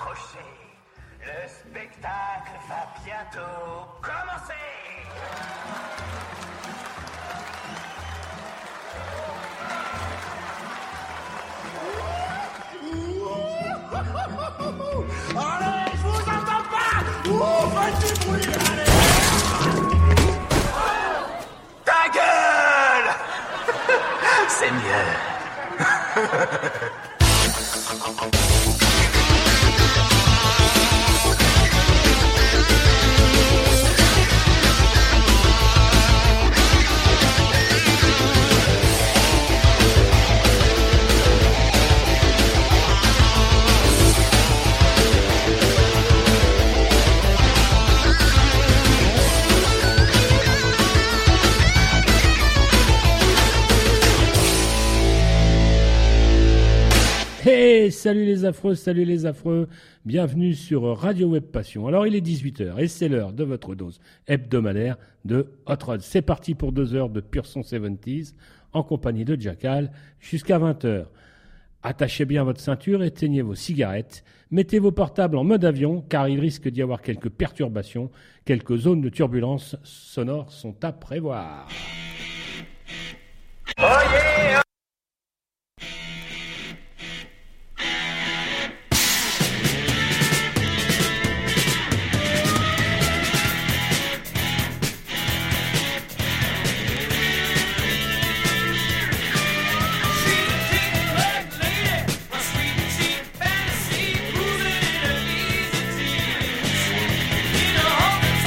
accrocher. Le spectacle va bientôt commencer. Allez, je vous entends pas. Faites du bruit, allez. Ta gueule. C'est mieux. Hey, salut les affreux, bienvenue sur Radio Web Passion. Alors il est 18h et c'est l'heure de votre dose hebdomadaire de Hot Rod. C'est parti pour 2 heures de pur son 70s en compagnie de Jackal jusqu'à 20h. Attachez bien votre ceinture, éteignez vos cigarettes, mettez vos portables en mode avion car il risque d'y avoir quelques perturbations, quelques zones de turbulence sonore sont à prévoir. Oh yeah.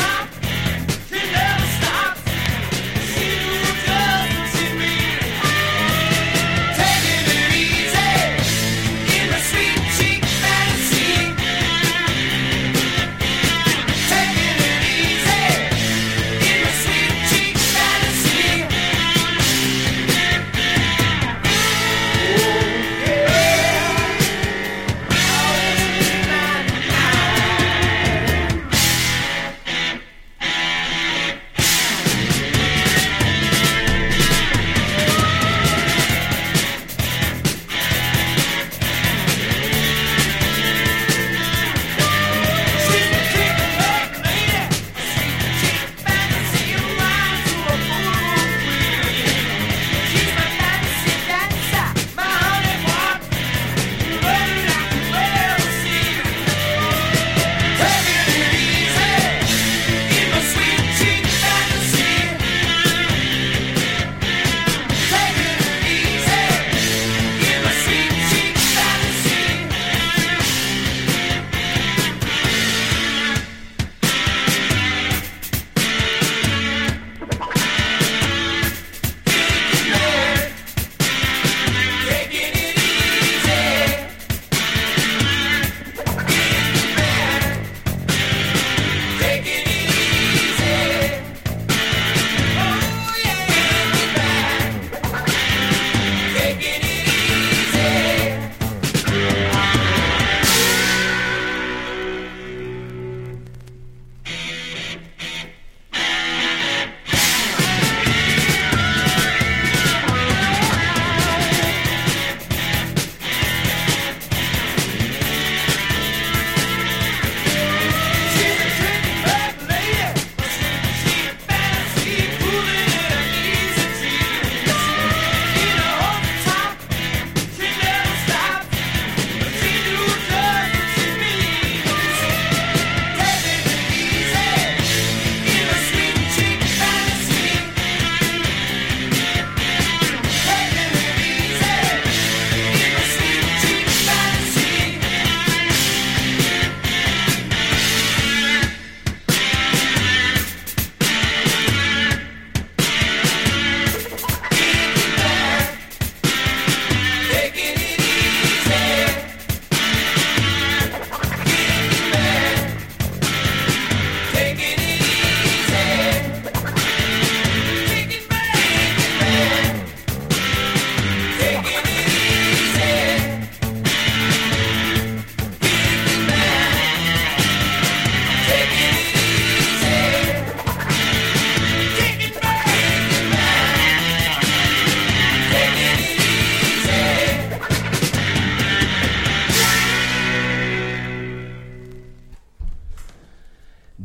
She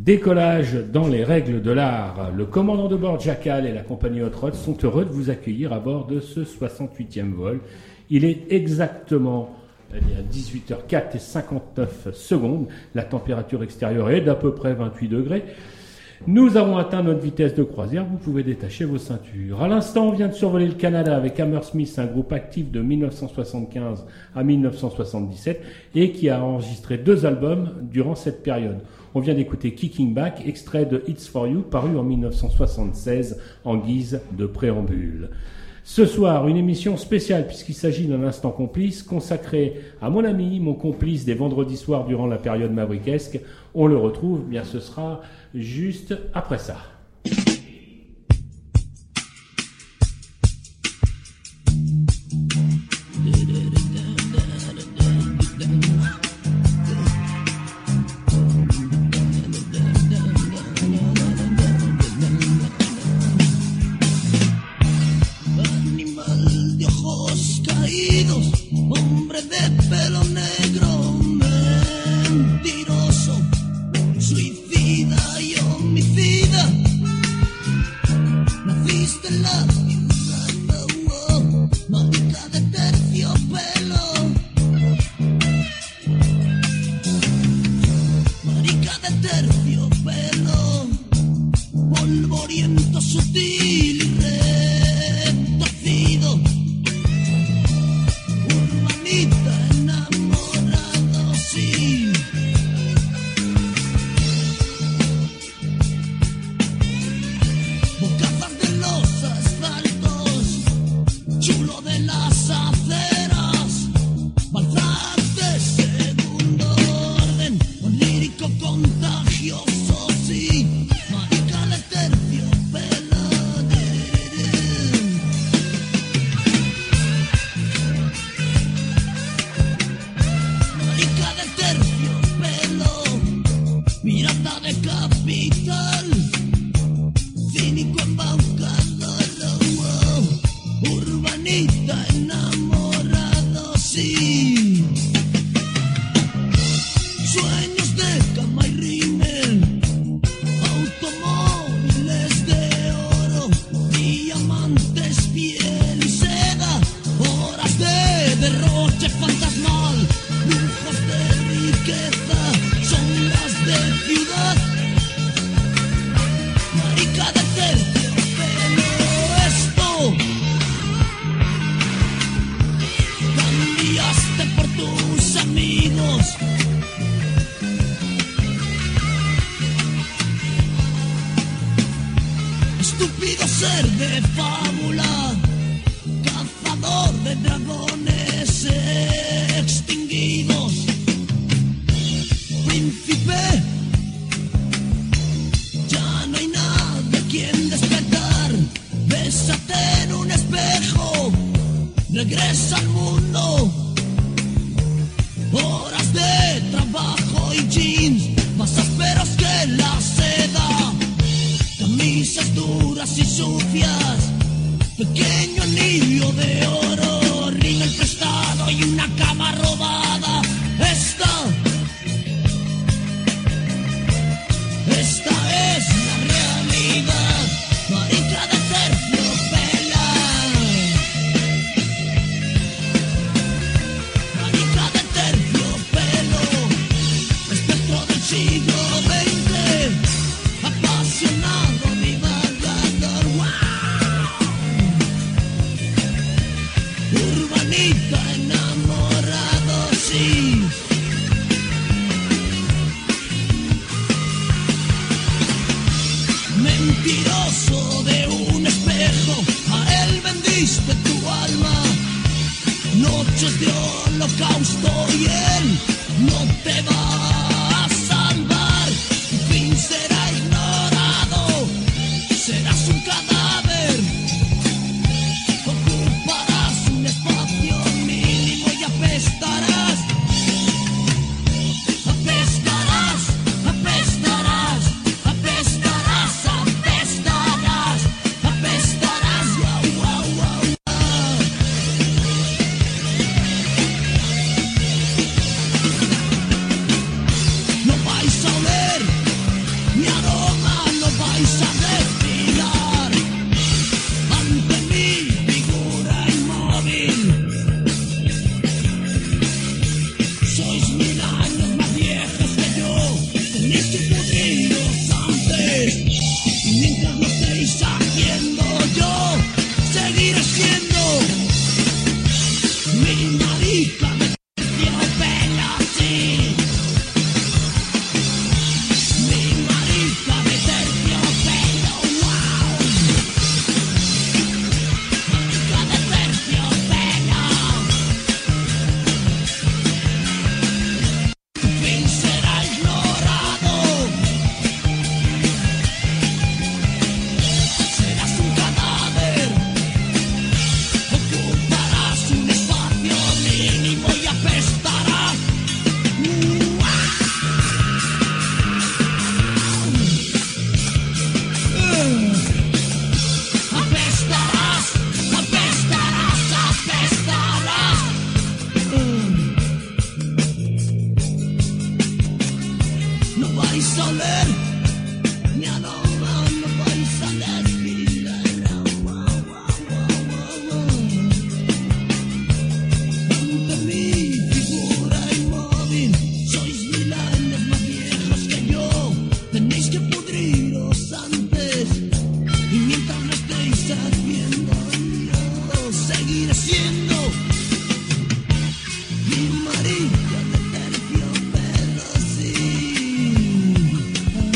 Décollage dans les règles de l'art. Le commandant de bord Jackal et la compagnie Hot Rod sont heureux de vous accueillir à bord de ce 68e vol. Il est exactement 18h04 et 59 secondes. La température extérieure est d'à peu près 28 degrés. Nous avons atteint notre vitesse de croisière, vous pouvez détacher vos ceintures. À l'instant, on vient de survoler le Canada avec Hammersmith, un groupe actif de 1975 à 1977 et qui a enregistré 2 albums durant cette période. On vient d'écouter Kicking Back, extrait de It's For You, paru en 1976 en guise de préambule. Ce soir, une émission spéciale puisqu'il s'agit d'un instant complice consacré à mon ami, mon complice des vendredis soirs durant la période mavriquesque. On le retrouve, bien ce sera juste après ça. Hombre de pelo negro, mentiroso, suicida y homicida. Naciste en la ciudad, marica de terciopelo. Marica de terciopelo, polvoriento, sutil y retorcido. Enamorado, sí. Bocazas de los asfaltos, chulo de las aceras, Balzac de segundo orden, un lírico contagioso, sí. Marica de terciopelo. Pirata de capital, cínico embaucado, urbanita enamorado, sí. Sueños de cama y rímel, automóviles de oro, diamantes, piel y seda, horas de derroche fantasmal, lujos de riqueza, sombras de ciudad, marica de terciopelo. Esto cambiaste por tus amigos. Estúpido ser de fábula, cazador de dragones extinguidos. Príncipe, ya no hay nadie a quien despertar. Bésate en un espejo, regresa al mundo. Horas de trabajo y jeans, más ásperos que la seda. Camisas duras y sucias, pequeño anillo de oro, rímel prestado y una cama robada. Esta es la realidad, marica de terciopelo. Marica de terciopelo, espectro del siglo XX, apasionado, divagador, wow. Urbanita enamorado, sí. Mentiroso de un espejo, a él vendiste tu alma. Noches de holocausto y él no te va a salvar. Tu fin será ignorado, serás un cadáver. Ocuparás un espacio mínimo y apestarás. Apestarás, apestarás, apestarás, apestarás, apestarás, wow, wow, wow, wow. doler, ni a domar no vais a desfilar. Ante mi figura inmóvil, sois 1000 años más viejos que yo, tenéis que pudriros antes, y mientras lo estéis haciendo, yo seguiré siendo mi marido de terciopelo, sí.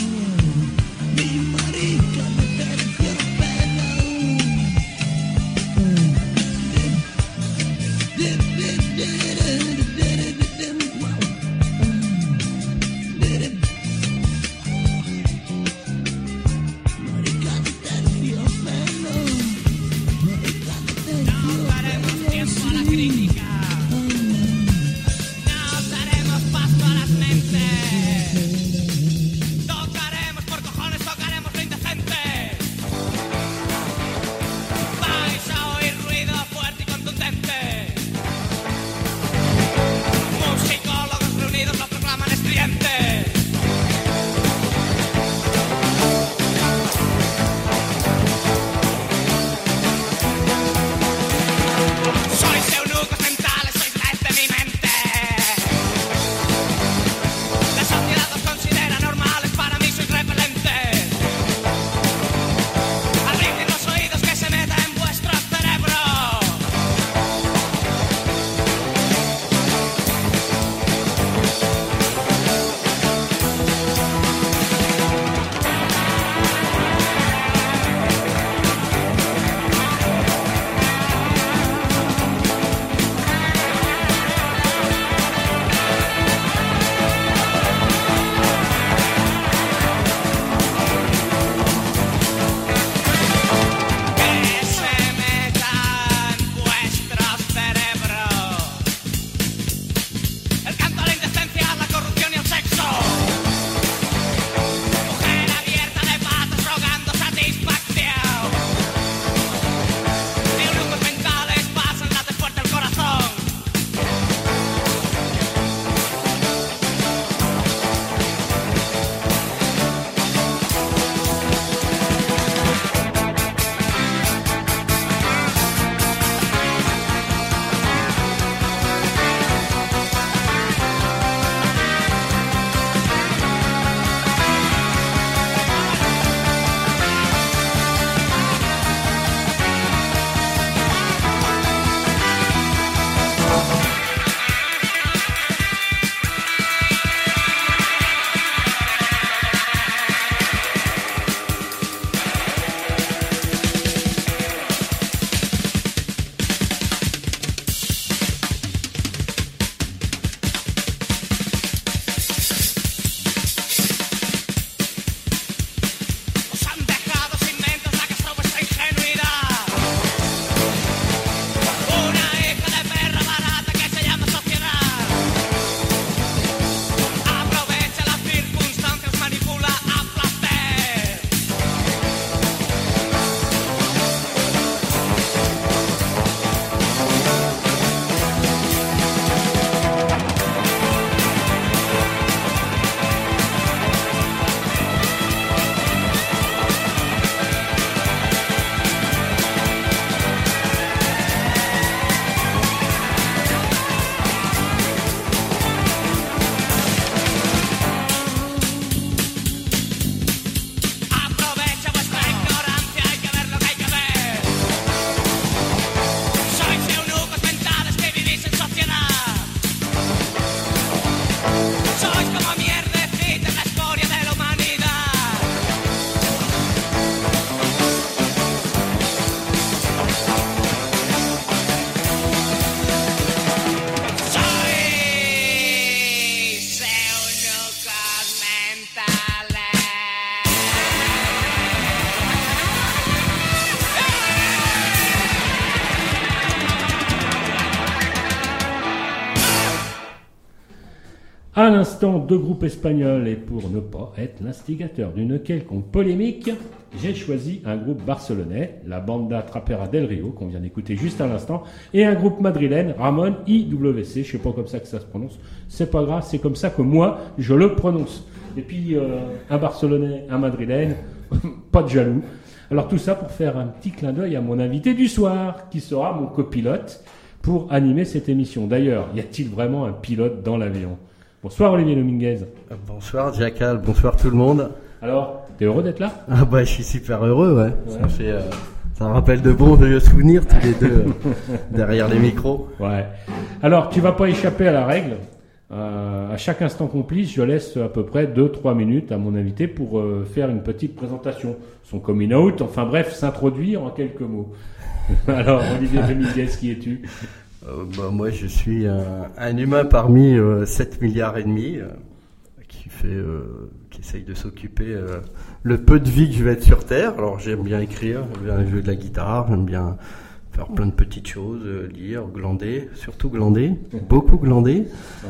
À l'instant, deux groupes espagnols, et pour ne pas être l'instigateur d'une quelconque polémique, j'ai choisi un groupe barcelonais, la banda Trapera del Rio, qu'on vient d'écouter juste à l'instant, et un groupe madrilène, Ramon IWC, je sais pas comme ça que ça se prononce, c'est pas grave, c'est comme ça que moi, je le prononce. Et puis, un barcelonais, un madrilène, pas de jaloux. Alors tout ça pour faire un petit clin d'œil à mon invité du soir, qui sera mon copilote pour animer cette émission. D'ailleurs, y a-t-il vraiment un pilote dans l'avion ? Bonsoir Olivier Dominguez. Bonsoir Jackal, bonsoir tout le monde. Alors, t'es heureux d'être là ? Ah bah je suis super heureux, ouais. Ça rappelle de bons vieux souvenirs tous les deux derrière les micros. Ouais. Alors, tu vas pas échapper à la règle. À chaque instant complice, je laisse à peu près 2-3 minutes à mon invité pour faire une petite présentation. Son coming out, enfin bref, s'introduire en quelques mots. Alors, Olivier Dominguez, qui es-tu ? Moi, je suis un humain parmi 7 milliards et demi qui essaye de s'occuper le peu de vie que je vais être sur Terre. Alors, j'aime bien écrire, j'aime bien jouer de la guitare, j'aime bien faire plein de petites choses, lire, glander, surtout glander, beaucoup glander.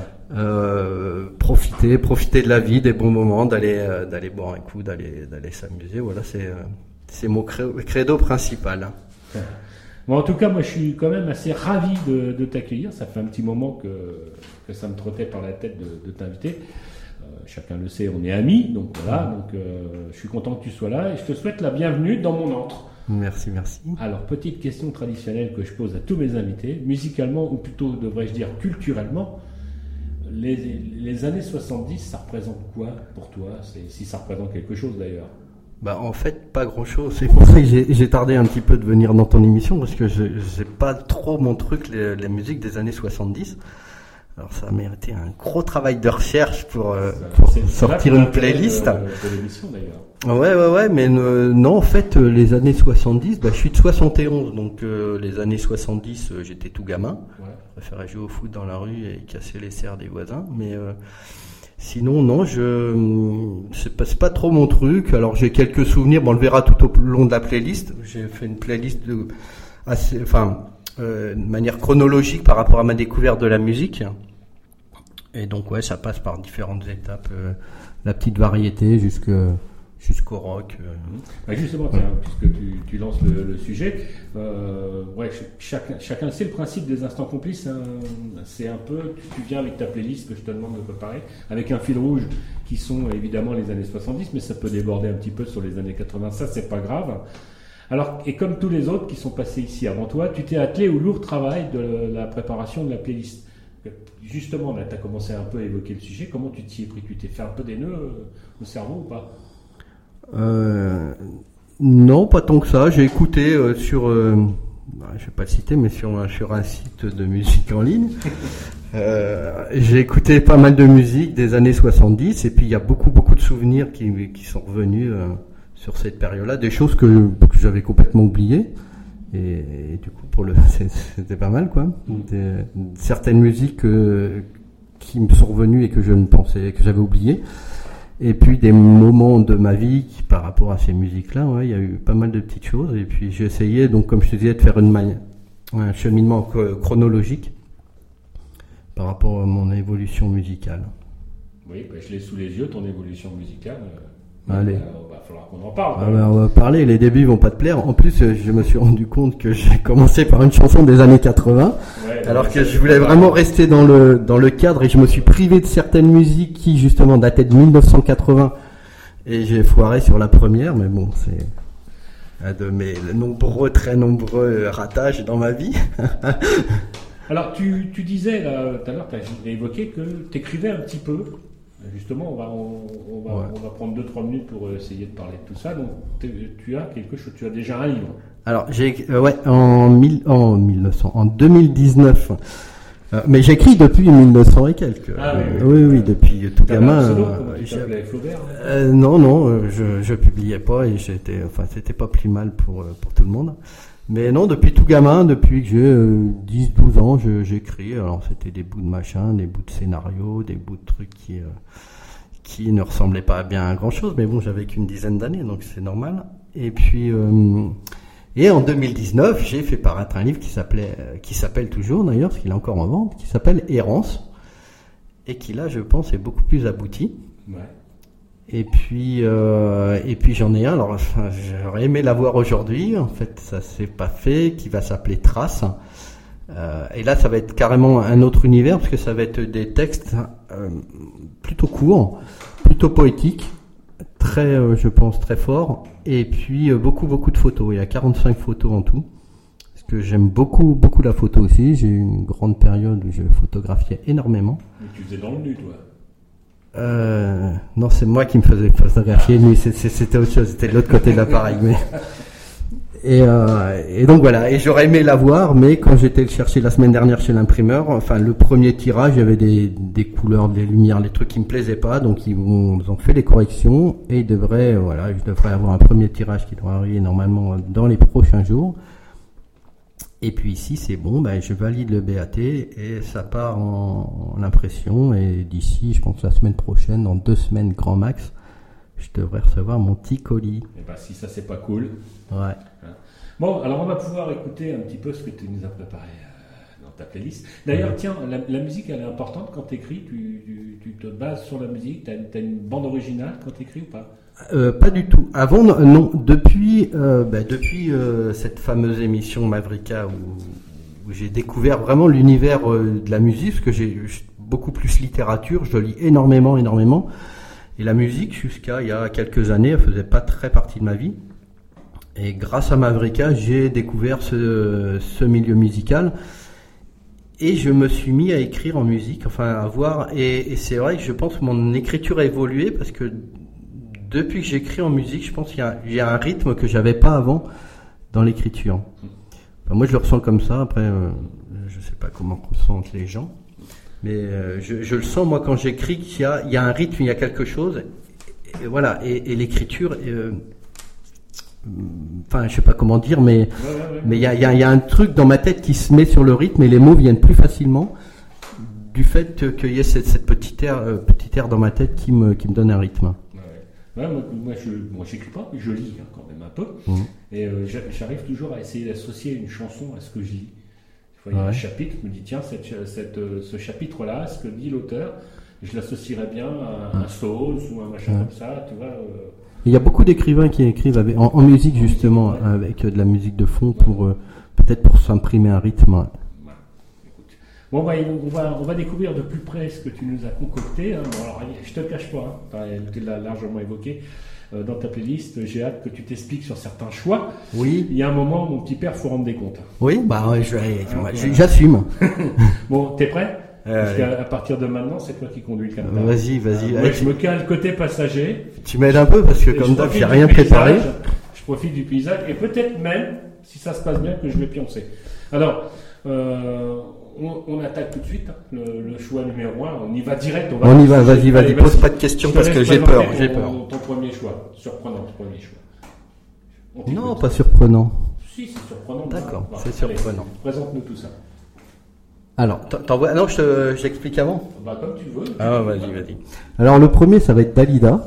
Profiter de la vie, des bons moments, d'aller boire un coup, d'aller s'amuser. Voilà, c'est mon credo principal. Bon, en tout cas, moi, je suis quand même assez ravi de t'accueillir. Ça fait un petit moment que ça me trottait par la tête de t'inviter. Chacun le sait, on est amis, donc voilà. Donc, je suis content que tu sois là et je te souhaite la bienvenue dans mon antre. Merci. Alors, petite question traditionnelle que je pose à tous mes invités, musicalement ou plutôt devrais-je dire culturellement, les années 70, ça représente quoi pour toi ? Si ça représente quelque chose d'ailleurs. Bah en fait pas grand chose, c'est pour ça que j'ai tardé un petit peu de venir dans ton émission parce que j'ai pas trop mon truc la musique des années 70. Alors ça a mérité un gros travail de recherche pour sortir une playlist. De l'émission d'ailleurs. Ouais, mais non en fait les années 70, je suis de 71 donc les années 70 j'étais tout gamin. Ouais. Je préférais jouer au foot dans la rue et casser les serres des voisins, mais sinon, non, c'est pas trop mon truc. Alors, j'ai quelques souvenirs. Bon, on le verra tout au long de la playlist. J'ai fait une playlist de manière chronologique par rapport à ma découverte de la musique. Et donc, ouais, ça passe par différentes étapes. La petite variété jusqu'au rock. Justement, tiens, puisque tu lances le sujet, chacun sait le principe des instants complices. C'est un peu, tu viens avec ta playlist que je te demande de préparer, avec un fil rouge qui sont évidemment les années 70, mais ça peut déborder un petit peu sur les années 80, ça c'est pas grave. Alors, et comme tous les autres qui sont passés ici avant toi, tu t'es attelé au lourd travail de la préparation de la playlist. Justement, là, tu as commencé un peu à évoquer le sujet. Comment tu t'y es pris ? Tu t'es fait un peu des nœuds au cerveau ou pas ? Non, pas tant que ça. J'ai écouté sur, je vais pas le citer, mais sur un site de musique en ligne. J'ai écouté pas mal de musique des années 70 et puis il y a beaucoup de souvenirs qui sont revenus sur cette période-là, des choses que j'avais complètement oubliées et du coup c'était pas mal quoi. Certaines musiques qui me sont revenues et que j'avais oubliées. Et puis des moments de ma vie qui, par rapport à ces musiques-là, il y a eu pas mal de petites choses. Et puis j'ai essayé, donc comme je te disais, de faire un cheminement chronologique par rapport à mon évolution musicale. Oui, je l'ai sous les yeux, ton évolution musicale. Allez. Il va falloir qu'on en parle. On va parler, les débuts vont pas te plaire. En plus, je me suis rendu compte que j'ai commencé par une chanson des années 80, alors que je voulais vraiment rester dans le cadre et je me suis privé de certaines musiques qui, justement, dataient de 1980 et j'ai foiré sur la première, mais bon, c'est un de mes très nombreux ratages dans ma vie. Alors, tu disais, là, tout à l'heure, tu as évoqué que tu écrivais un petit peu. Justement, on va prendre 2-3 minutes pour essayer de parler de tout ça. Donc, tu as quelque chose, tu as déjà un livre. Alors, en 2019. Mais j'écris depuis 1900 et quelques. Ah, oui, depuis tout gamin. Tu t'appelais Flaubert Non, je publiais pas et c'était pas plus mal pour tout le monde. Mais non, depuis tout gamin, depuis que j'ai 10-12 ans, j'écris. Alors c'était des bouts de machin, des bouts de scénario, des bouts de trucs qui ne ressemblaient pas bien à grand chose. Mais bon, j'avais qu'une dizaine d'années, donc c'est normal. Et puis, et en 2019, j'ai fait paraître un livre qui s'appelle toujours d'ailleurs, parce qu'il est encore en vente, qui s'appelle Errance. et qui là, je pense, est beaucoup plus abouti. Ouais. Et puis j'en ai un. Alors, j'aurais aimé l'avoir aujourd'hui. En fait, ça s'est pas fait. Qui va s'appeler Trace. Et là, ça va être carrément un autre univers parce que ça va être des textes plutôt courts, plutôt poétiques, très, je pense, très forts. Et puis beaucoup de photos. Il y a 45 photos en tout. Parce que j'aime beaucoup la photo aussi. J'ai eu une grande période où je photographiais énormément. Mais tu faisais dans le nu, toi. Non, c'est moi qui me faisais photographier. Lui, c'était autre chose. C'était de l'autre côté de l'appareil. Mais et donc voilà. Et j'aurais aimé l'avoir, mais quand j'étais le chercher la semaine dernière chez l'imprimeur, enfin le premier tirage, il y avait des couleurs, des lumières, des trucs qui me plaisaient pas. Donc ils ont fait les corrections et je devrais avoir un premier tirage qui doit arriver normalement dans les prochains jours. Et puis ici, c'est bon, je valide le BAT et ça part en impression. Et d'ici, je pense la semaine prochaine, dans 2 semaines grand max, je devrais recevoir mon petit colis. Et si ça, c'est pas cool. Ouais. Bon, alors on va pouvoir écouter un petit peu ce que tu nous as préparé dans ta playlist. D'ailleurs, tiens, la musique, elle est importante quand tu écris. Tu te bases sur la musique. Tu as une bande originale quand tu écris ou pas? Pas du tout. Avant, non. Depuis cette fameuse émission Mavrika où j'ai découvert vraiment l'univers de la musique, parce que j'ai beaucoup plus littérature, je lis énormément. Et la musique, jusqu'à il y a quelques années, elle faisait pas très partie de ma vie. Et grâce à Mavrika, j'ai découvert ce milieu musical. Et je me suis mis à écrire en musique, et c'est vrai que je pense que mon écriture a évolué parce que depuis que j'écris en musique, je pense qu'il y a un rythme que j'avais pas avant dans l'écriture. Moi, je le ressens comme ça. Après, je sais pas comment ressentent les gens, mais je le sens moi quand j'écris qu'il y a un rythme, il y a quelque chose. Et voilà. Et l'écriture, je sais pas comment dire, mais il y a un truc dans ma tête qui se met sur le rythme et les mots viennent plus facilement du fait qu'il y ait cette petite air dans ma tête qui me donne un rythme. Ouais, moi, j'écris pas, mais je lis quand même un peu. Et j'arrive toujours à essayer d'associer une chanson à ce que je lis. Il y a un chapitre, je me dis, tiens, ce chapitre-là, ce que dit l'auteur, je l'associerais bien à un Souls ou un machin comme ça, tu vois. Il y a beaucoup d'écrivains qui écrivent en musique, justement, avec de la musique de fond, peut-être pour s'imprimer un rythme. Bon, on va découvrir de plus près ce que tu nous as concocté. Bon, alors, je te le cache pas, tu l'as largement évoqué dans ta playlist. J'ai hâte que tu t'expliques sur certains choix. Oui. Il y a un moment, mon petit père, faut rendre des comptes. Oui, j'assume. Bon, t'es prêt? Parce qu'à partir de maintenant, c'est toi qui conduis le canapé. Vas-y. Moi, je me cale côté passager. Tu m'aides un peu parce que comme d'hab, j'ai rien préparé. Je profite du paysage et peut-être même, si ça se passe bien, que je vais pioncer. Alors, on attaque tout de suite le choix numéro 1. On y va direct. On y va, vas-y, pose pas de questions parce que j'ai peur. Ton premier choix, surprenant, ton premier choix. Non, pas surprenant. Si, c'est surprenant. D'accord, c'est surprenant. Présente-nous tout ça. Alors, t'envoies. Non, je t'explique avant. Comme tu veux. Vas-y. Alors, le premier, ça va être Dalida.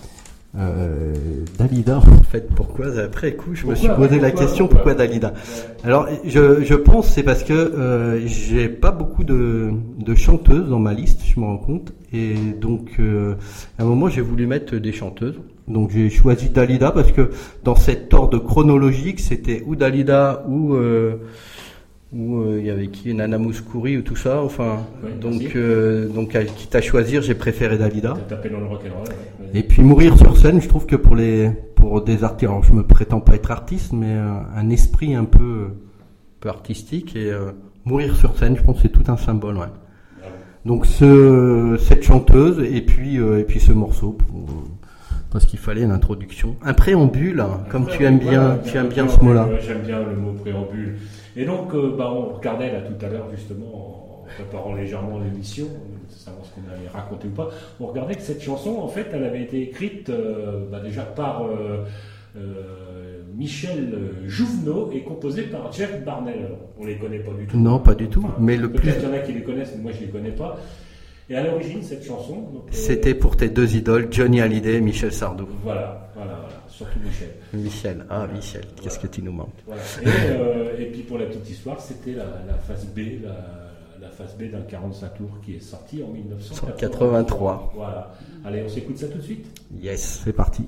Dalida, en fait, pourquoi après coup je me suis posé la question pourquoi Dalida. Alors je pense c'est parce que j'ai pas beaucoup de chanteuses dans ma liste, je me rends compte, et donc à un moment j'ai voulu mettre des chanteuses, donc j'ai choisi Dalida parce que dans cet ordre chronologique c'était ou Dalida ou il y avait qui, Nana Mouskouri ou tout ça, donc quitte à choisir, j'ai préféré Dalida. T'as tapé dans le rock'n'roll. Et puis Mourir sur scène, je trouve que pour des artistes, alors je me prétends pas être artiste, mais un esprit un peu artistique, et Mourir sur scène, je pense que c'est tout un symbole, ouais. Donc cette chanteuse et puis ce morceau parce qu'il fallait une introduction, un préambule, comme tu aimes bien ce mot-là. J'aime bien le mot préambule. Et donc, on regardait là tout à l'heure, justement, en préparant légèrement l'émission, savoir ce qu'on allait raconter ou pas, on regardait que cette chanson, en fait, elle avait été écrite déjà par Michel Jouvenot et composée par Jeff Barnell. On les connaît pas du tout. Non, pas du tout. Mais peut-être qu'il y en a qui les connaissent, mais moi je les connais pas. Et à l'origine, cette chanson... Donc, c'était pour tes deux idoles, Johnny Hallyday et Michel Sardou. Voilà. Surtout Michel. Michel, qu'est-ce que tu nous manques. Voilà. Et puis pour la petite histoire, c'était la phase B, la face B d'un 45 tours qui est sorti en 1983. Voilà. Allez, on s'écoute ça tout de suite. Yes, c'est parti.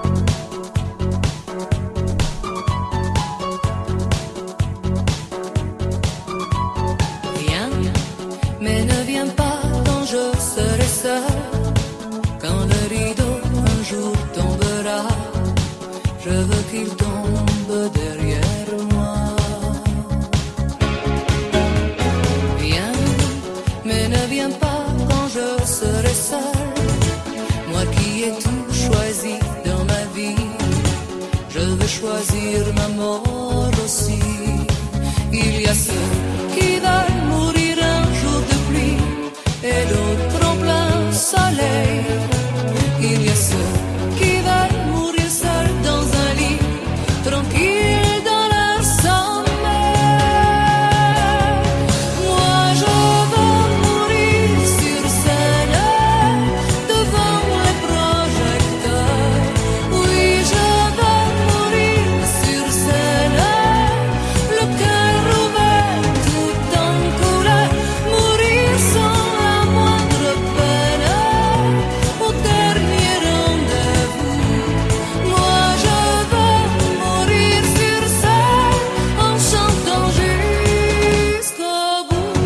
Viens, mais ne viens pas quand je serai seul. Quand le rideau un jour tombera, je veux qu'il tombe derrière moi. Viens, mais ne viens pas quand je serai seul. Moi qui ai tout choisi dans ma vie, je veux choisir ma mort aussi. Il y a ceux qui veulent mourir un jour de pluie et d'autres en plein soleil. Il y a ceux qui veulent mourir seuls dans un lit, tranquilles dans leur sommeil. Moi je veux mourir sur scène, devant les projecteurs. Oui, je veux mourir sur scène, le cœur ouvert tout en couleur. Mourir sans la moindre peine, au dernier rendez-vous. Moi je veux mourir sur scène, en chantant jusqu'au bout.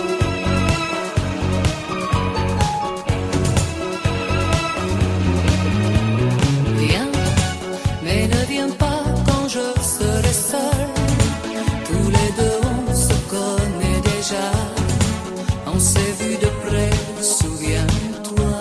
Viens, mais ne viens pas quand je serai seul. Tous les deux on se connaît déjà, on s'est vu de près, souviens-toi.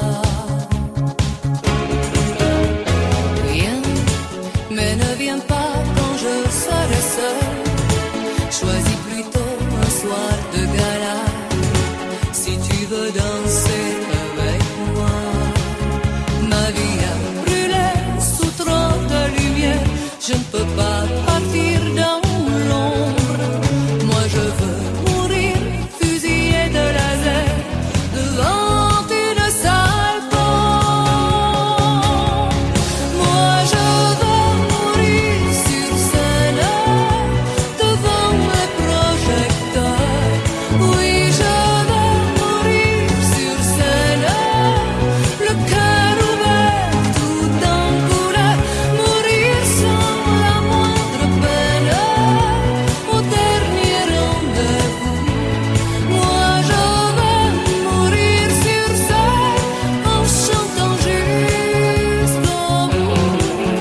Viens, mais ne viens pas quand je serai seul. Choisis plutôt un soir de gala, si tu veux danser avec moi. Ma vie a brûlé sous trop de lumière, je ne peux pas partir dans l'ombre. Moi je veux mourir fusillé de laser devant une salle bombe. Moi je veux mourir sur scène, devant les projecteurs. Oui, je veux mourir sur scène, le cœur ouvert tout en couleur. Mourir sans la moindre peine, au dernier rendez-vous. Moi je veux mourir sur scène, en chantant jusqu'au bout.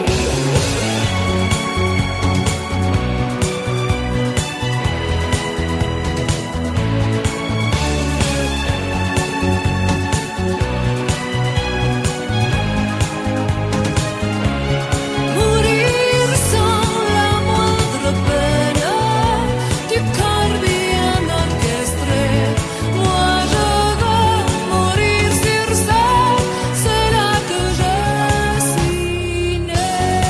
Mourir sans la moindre peine, du corps bien orchestré. Moi je veux mourir sur scène, c'est là que je suis né.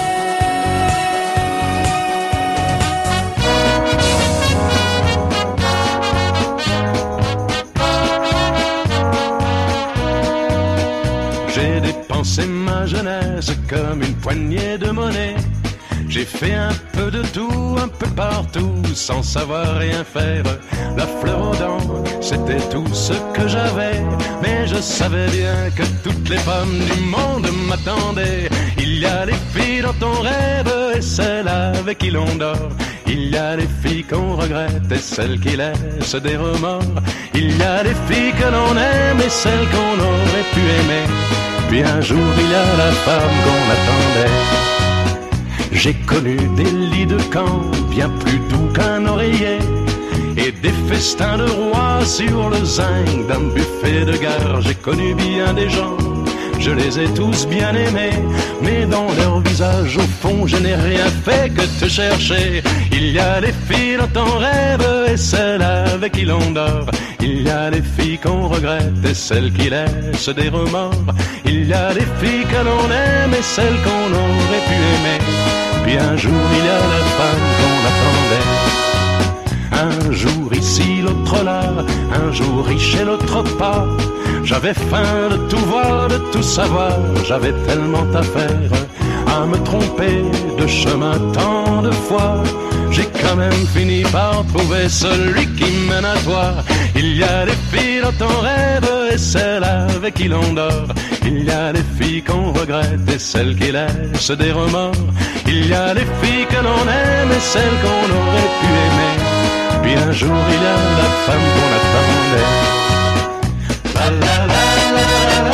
J'ai dépensé ma jeunesse comme une poignée de monnaie. J'ai fait un peu de tout, un peu partout, sans savoir rien faire. La fleur aux dents, c'était tout ce que j'avais. Mais je savais bien que toutes les femmes du monde m'attendaient. Il y a les filles dans ton rêve et celles avec qui l'on dort. Il y a les filles qu'on regrette et celles qui laissent des remords. Il y a les filles que l'on aime et celles qu'on aurait pu aimer. Puis un jour il y a la femme qu'on attendait. J'ai connu des lits de camp bien plus doux qu'un oreiller, et des festins de rois sur le zinc d'un buffet de gare. J'ai connu bien des gens, je les ai tous bien aimés, mais dans leur visage au fond je n'ai rien fait que te chercher. Il y a les filles dans ton rêve et celles avec qui l'on dort. Il y a les filles qu'on regrette et celles qui laissent des remords. Il y a les filles que l'on aime et celles qu'on aurait pu aimer. Puis un jour il y a la femme qu'on attendait. Un jour ici, l'autre là, un jour riche et l'autre pas. J'avais faim de tout voir, de tout savoir. J'avais tellement à faire, à me tromper de chemin tant de fois. j'ai quand même fini par trouver celui qui mène à toi. Il y a des filles dans ton rêve et celles avec qui l'on dort. Il y a des filles qu'on regrette et celles qui laissent des remords. Il y a des filles que l'on aime et celles qu'on aurait pu aimer. Puis un jour il y a la femme qu'on attendait. La la la la la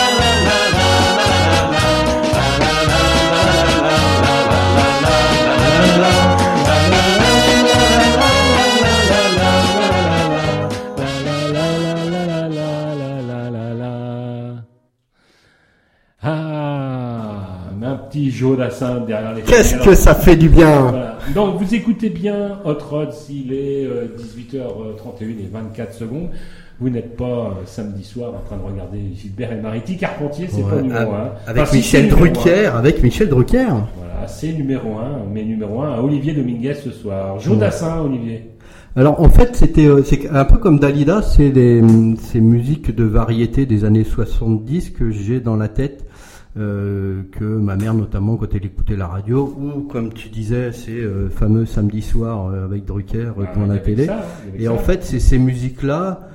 un petit Joe Dassin derrière les Qu'est-ce que ça fait du bien. Voilà. Donc vous écoutez bien Hot Rods, il est 18h31 et 24 secondes. Vous n'êtes pas samedi soir en train de regarder Gilbert et Mariti. Carpentier, c'est pas numéro 1. Avec Michel Drucker, avec Michel Drucker. Voilà, c'est numéro 1, mais numéro 1 à Olivier Dominguez ce soir. Joe Dassin, Olivier. Alors en fait c'est un peu comme Dalida, c'est ces musiques de variété des années 70 que j'ai dans la tête, que ma mère notamment quand elle écoutait la radio, ou comme tu disais ces fameux samedi soir avec Drucker devant la télé. Et en fait c'est ces musiques là.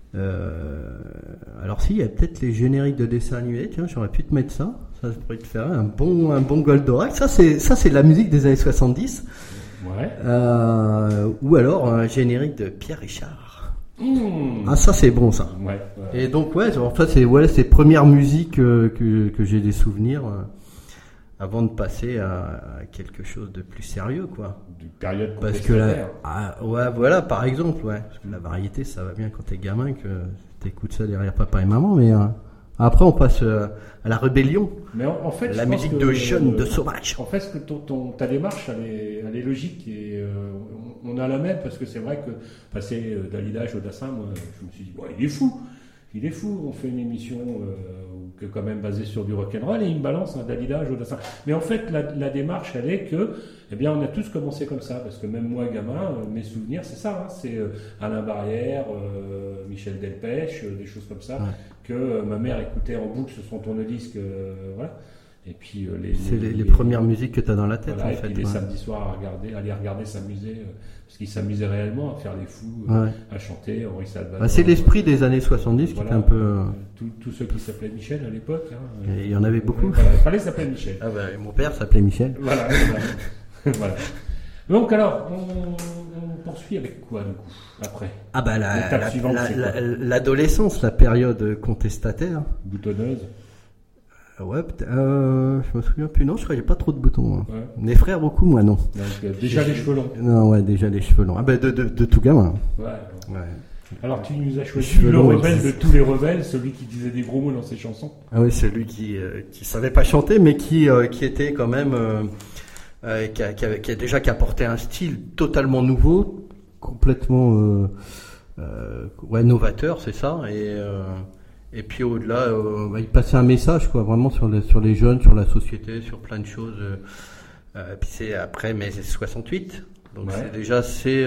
Alors si, il y a peut-être les génériques de dessins animés. Tiens, j'aurais pu te mettre ça. Ça pourrait te faire un bon Goldorak. Ça c'est de la musique des années 70. Ouais. Ou alors un générique de Pierre Richard. Ah ça c'est bon ça. Ouais. Et donc en fait c'est première musique que j'ai des souvenirs avant de passer à quelque chose de plus sérieux quoi. D'une période parce que voilà par exemple parce que la variété ça va bien quand t'es gamin que t'écoutes ça derrière papa et maman, mais après on passe à la rébellion. Mais en fait, la musique de jeunes, de sauvages. En fait, ce que ta démarche, elle est logique et on a la même parce que c'est vrai que passer Dalida, Joe Dassin, moi, je me suis dit, il est fou. On fait une émission que quand même basée sur du rock'n'roll et il me balance un Dalida, Joe Dassin. Mais en fait, la démarche, elle est que, eh bien, on a tous commencé comme ça parce que même moi, gamin, mes souvenirs, c'est ça, c'est Alain Barrière, Michel Delpech, des choses comme ça que ma mère écoutait en boucle sur son tourne-disque, voilà. Et puis les premières musiques que tu as dans la tête, voilà, en fait. Et puis les samedis soirs aller regarder s'amuser, parce qu'ils s'amusaient réellement à faire les fous, à chanter, Henri Salvador. C'est l'esprit des années 70 qui était un peu... Tous ceux qui s'appelaient Michel à l'époque. Et il y en avait beaucoup. Il fallait s'appeler Michel. Mon père s'appelait Michel. Voilà. Voilà. Donc alors, on poursuit avec quoi du coup après? L'adolescence, la période contestataire. Boutonneuse. Ouais, je me souviens plus. Non, je crois qu'il n'y a pas trop de boutons. Hein. Ouais. Mes frères beaucoup, moi non. Donc déjà les cheveux longs. Non, déjà les cheveux longs. De tout gamin. Ouais. Alors tu nous as choisi cheveux le longs, rebelle de tous les rebelles, celui qui disait des gros mots dans ses chansons. Ah oui, celui qui savait pas chanter, mais qui était quand même qui apportait un style totalement nouveau, complètement novateur, c'est ça. Et puis au-delà, il passait un message, quoi, vraiment sur les jeunes, sur la société, sur plein de choses. Puis c'est après mai 68, donc c'est déjà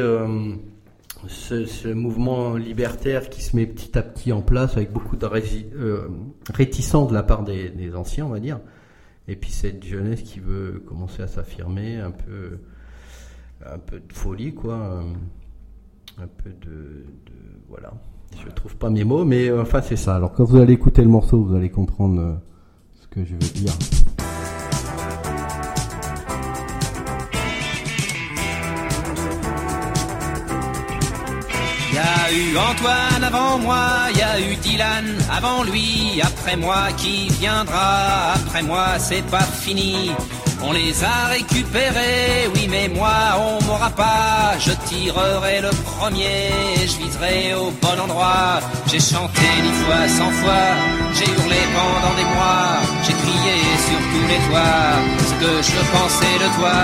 ce mouvement libertaire qui se met petit à petit en place avec beaucoup de réticence de la part des anciens, on va dire. Et puis cette jeunesse qui veut commencer à s'affirmer, un peu de folie, quoi, un peu de voilà. Je trouve pas mes mots, mais enfin c'est ça. Alors quand vous allez écouter le morceau, vous allez comprendre ce que je veux dire. Il y a eu Antoine avant moi, il y a eu Dylan avant lui, après moi qui viendra, après moi c'est pas fini. On les a récupérés, oui mais moi on m'aura pas. Je tirerai le premier, je viserai au bon endroit. J'ai chanté 10 fois, 100 fois, j'ai hurlé pendant des mois. J'ai crié sur tous les toits ce que je pensais de toi.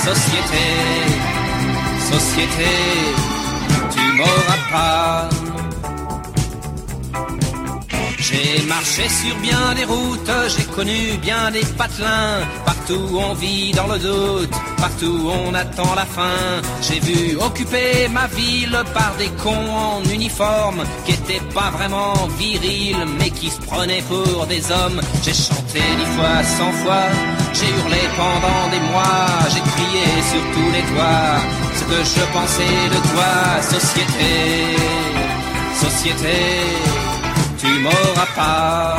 Société, tu m'auras pas. J'ai marché sur bien des routes, j'ai connu bien des patelins. Partout on vit dans le doute, partout on attend la fin. J'ai vu occuper ma ville par des cons en uniforme qui étaient pas vraiment virils mais qui se prenaient pour des hommes. J'ai chanté 10 fois, 100 fois, j'ai hurlé pendant des mois, j'ai crié sur tous les toits ce que je pensais de toi, société, société. Tu m'auras pas.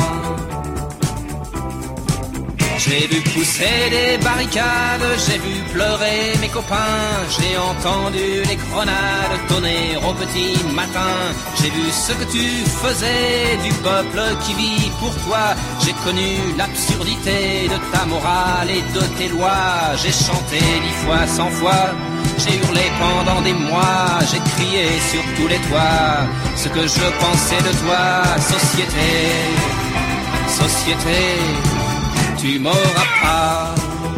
J'ai vu pousser des barricades, j'ai vu pleurer mes copains, j'ai entendu les grenades tonner au petit matin. J'ai vu ce que tu faisais du peuple qui vit pour toi. J'ai connu l'absurdité de ta morale et de tes lois. J'ai chanté 10 fois, 100 fois, j'ai hurlé pendant des mois, j'ai crié sur tous les toits ce que je pensais de toi, société, société, tu m'auras pas.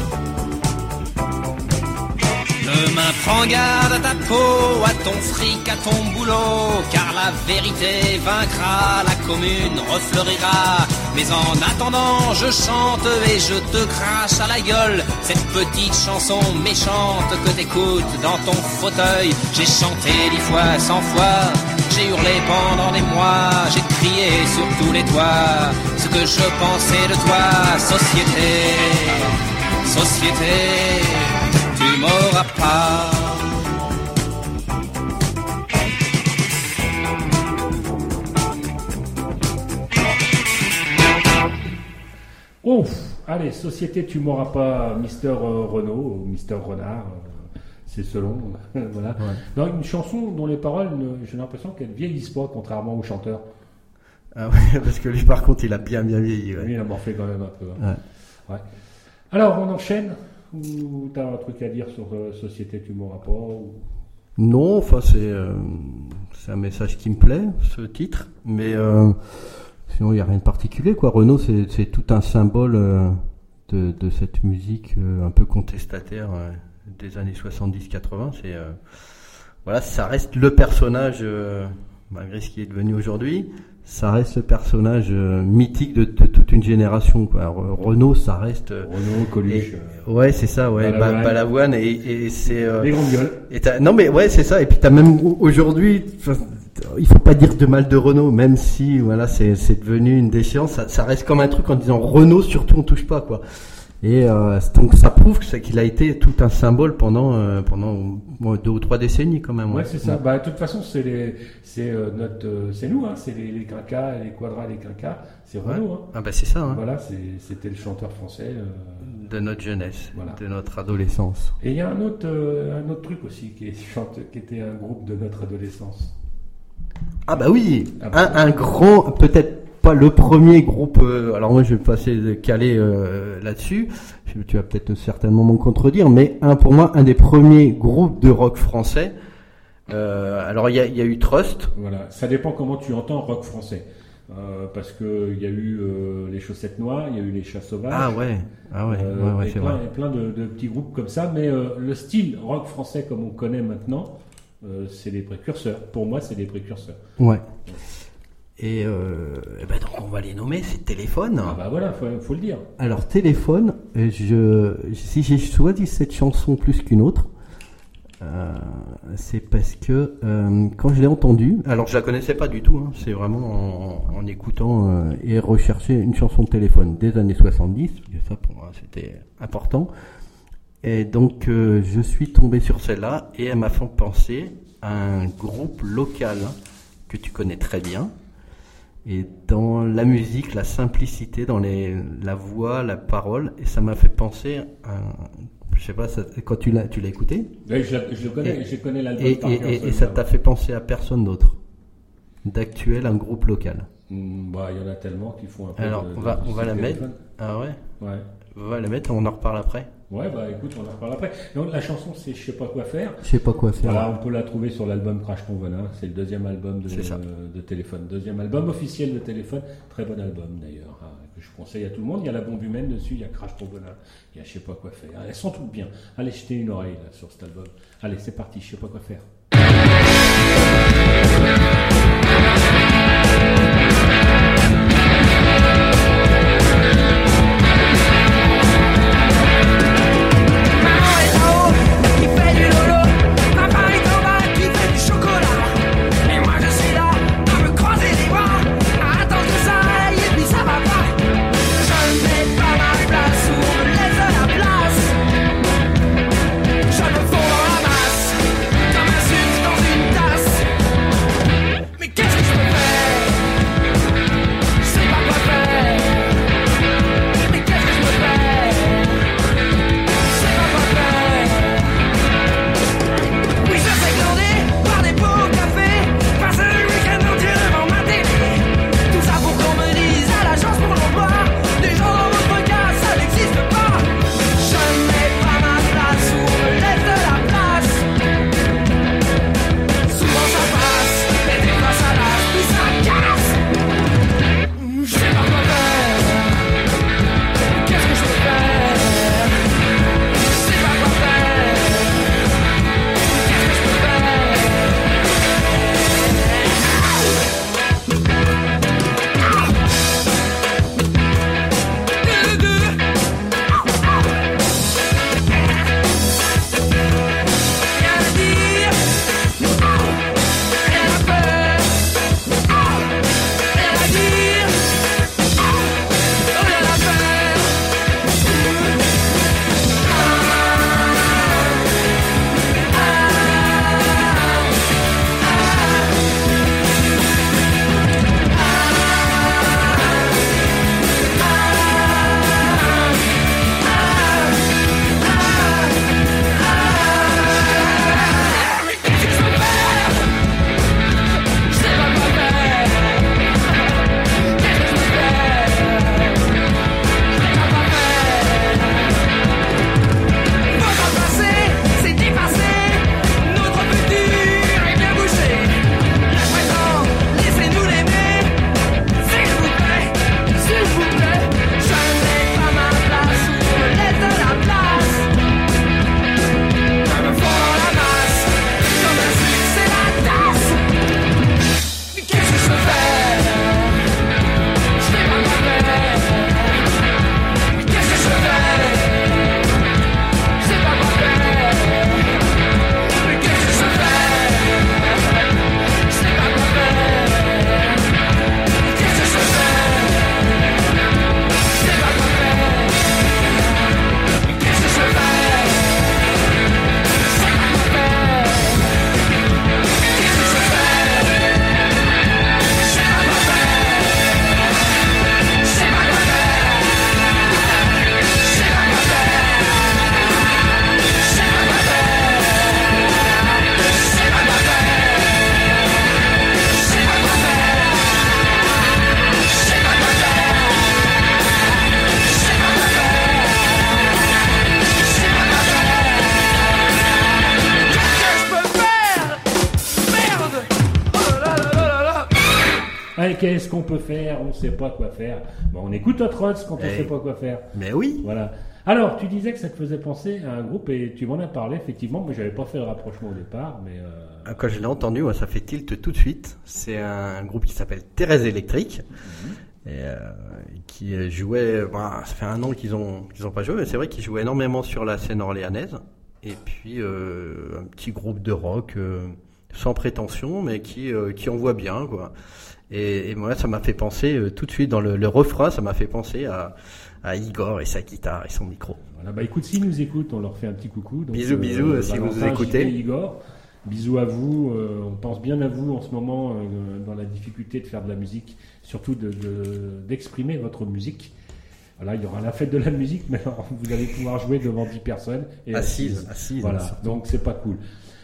Demain prends garde à ta peau, à ton fric, à ton boulot, car la vérité vaincra, la commune refleurira. Mais en attendant je chante et je te crache à la gueule cette petite chanson méchante que t'écoutes dans ton fauteuil. J'ai chanté 10 fois, 100 fois, j'ai hurlé pendant des mois, j'ai crié sur tous les toits ce que je pensais de toi, société, société, tu m'auras pas. Ouf, allez, société, tu m'auras pas, Mister Renault, ou Mister Renard, c'est selon, voilà. Ouais. Donc, une chanson dont les paroles, j'ai l'impression qu'elles vieillissent pas, contrairement au chanteur. Ah ouais, parce que lui, par contre, il a bien vieilli. Ouais. Lui, il a morflé quand même un peu. Hein. Ouais. Ouais. Alors, on enchaîne, ou t'as un truc à dire sur Société, tu m'auras pas ou... Non, enfin, c'est un message qui me plaît, ce titre, mais sinon, il n'y a rien de particulier, quoi. Renaud, c'est tout un symbole de cette musique un peu contestataire des années 70-80. C'est voilà, ça reste le personnage, malgré ce qui est devenu aujourd'hui, ça reste le personnage mythique de toute une génération, quoi. Renaud, ça reste Renaud, Coluche. Ouais, c'est ça, ouais, Balavoine et c'est les grandes gueules. Non mais ouais, c'est ça. Et puis t'as même aujourd'hui, il faut pas dire de mal de Renaud, même si voilà, c'est devenu une déchéance. Ça reste comme un truc en disant Renaud, surtout on touche pas, quoi. Et donc ça prouve qu'il a été tout un symbole pendant 2 ou 3 décennies quand même. Ouais, c'est ça. Bah de toute façon c'est nous, hein. C'est les quinquas, les quadras, les quinquas. C'est Renaud. Ouais. Hein. Ah bah c'est ça. Hein. Voilà, c'était le chanteur français de notre jeunesse, voilà. De notre adolescence. Et il y a un autre truc aussi qui était un groupe de notre adolescence. Ah bah oui, un grand, peut-être pas le premier groupe, alors moi je vais passer calé là-dessus, tu vas peut-être certainement m'en contredire, mais pour moi un des premiers groupes de rock français. Alors il y a eu Trust. Voilà, ça dépend comment tu entends rock français, parce que il y a eu les Chaussettes Noires, il y a eu les Chats Sauvages. Ah ouais, et c'est plein de petits groupes comme ça, mais le style rock français comme on connaît maintenant, c'est les précurseurs. Pour moi, c'est les précurseurs. Ouais. Et ben donc on va les nommer, c'est Téléphone. Ah bah voilà, faut le dire. Alors Téléphone, si j'ai choisi cette chanson plus qu'une autre, c'est parce que quand je l'ai entendue, alors je la connaissais pas du tout, hein, c'est vraiment en écoutant et rechercher une chanson de Téléphone des années 70, et ça pour moi c'était important. Et donc je suis tombé sur celle-là et elle m'a fait penser à un groupe local que tu connais très bien. Et dans la musique, la simplicité, dans la voix, la parole, et ça m'a fait penser à, je sais pas, quand tu l'as écouté. Oui, je connais l'album. Et ça t'a fait penser à personne d'autre d'actuel, un groupe local. Bah, il y en a tellement qui font un peu. Alors, on va la mettre. Ah ouais. Ouais. On va la mettre, on en reparle après. Ouais, bah écoute, on en reparle après. Donc la chanson, c'est Je sais pas quoi faire. Je sais pas quoi faire. Voilà, on peut la trouver sur l'album Crash Ton Venin. C'est le deuxième album de Téléphone. Deuxième album officiel de Téléphone. Très bon album d'ailleurs, hein, que je conseille à tout le monde. Il y a La Bombe Humaine dessus, il y a Crash Ton Venin, il y a Je sais pas quoi faire. Elles sont toutes bien. Allez, jetez une oreille là, sur cet album. Allez, c'est parti, Je sais pas quoi faire. qu'est-ce qu'on peut faire? On ne sait pas quoi faire. Bon, on écoute Hot Rods quand on ne sait pas quoi faire. Mais oui. Voilà. Alors, tu disais que ça te faisait penser à un groupe et tu m'en as parlé, effectivement. Moi, j'avais pas fait le rapprochement au départ, mais... Quand je l'ai entendu, moi, ça fait tilt tout de suite. C'est un groupe qui s'appelle Thérèse Électrique. Et qui jouait... ça fait 1 an qu'ils ont pas joué, mais c'est vrai qu'ils jouaient énormément sur la scène orléanaise. Et puis, un petit groupe de rock... sans prétention, mais qui envoie bien, quoi. Et moi, ça m'a fait penser tout de suite dans le refrain, ça m'a fait penser à Igor et sa guitare et son micro. Voilà, bah écoute, s'ils nous écoutent, on leur fait un petit coucou. Donc, bisous, si vous nous écoutez. JP, Igor, bisous à vous. On pense bien à vous en ce moment dans la difficulté de faire de la musique, surtout d'exprimer votre musique. Voilà, il y aura la fête de la musique, mais alors, vous allez pouvoir jouer devant 10 personnes. Et assise. Voilà, donc c'est pas cool.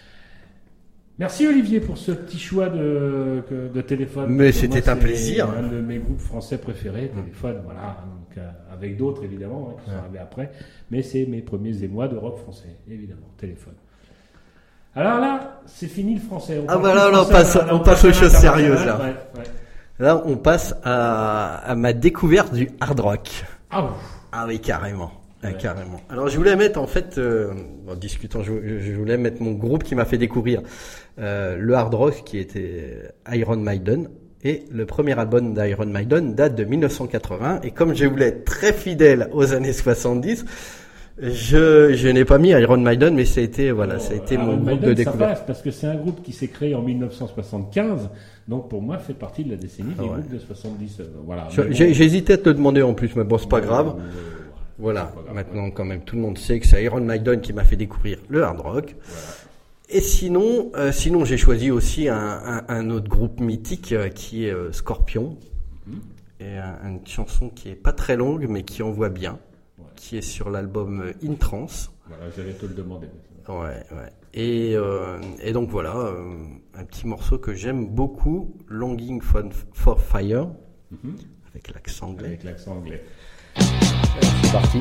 Merci Olivier pour ce petit choix de téléphone. Mais c'était un plaisir. Un de mes groupes français préférés, téléphone, voilà. Donc, avec d'autres évidemment, qui sont arrivés après. Mais c'est mes premiers émois de rock français, évidemment, téléphone. Alors là, c'est fini le français. On passe aux choses sérieuses là. Ouais. Là, on passe à ma découverte du hard rock. Ah oui, carrément. Ouais. Carrément. Alors je voulais mettre en fait, en discutant, je voulais mettre mon groupe qui m'a fait découvrir le hard rock, qui était Iron Maiden, et le premier album d'Iron Maiden date de 1980. Et comme je voulais être très fidèle aux années 70, je n'ai pas mis Iron Maiden, mais ça a été mon groupe de découverte. Ça passe parce que c'est un groupe qui s'est créé en 1975. Donc pour moi, fait partie de la décennie des groupes de 70. Voilà. J'hésitais à te le demander en plus, mais bon, c'est pas grave. Voilà, maintenant quand même tout le monde sait que c'est Iron Maiden qui m'a fait découvrir le hard rock. Voilà. Et sinon j'ai choisi aussi un autre groupe mythique qui est Scorpion. Et une chanson qui est pas très longue mais qui envoie bien, qui est sur l'album In Trance. Voilà, j'allais te le demander. Ouais. Et donc voilà, un petit morceau que j'aime beaucoup, Longing for Fire, avec l'accent anglais. C'est parti.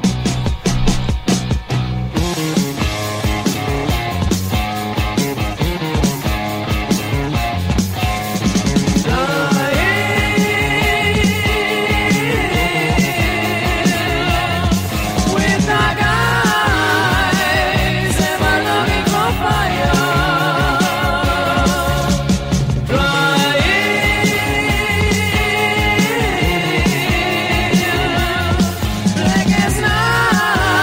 Black as night.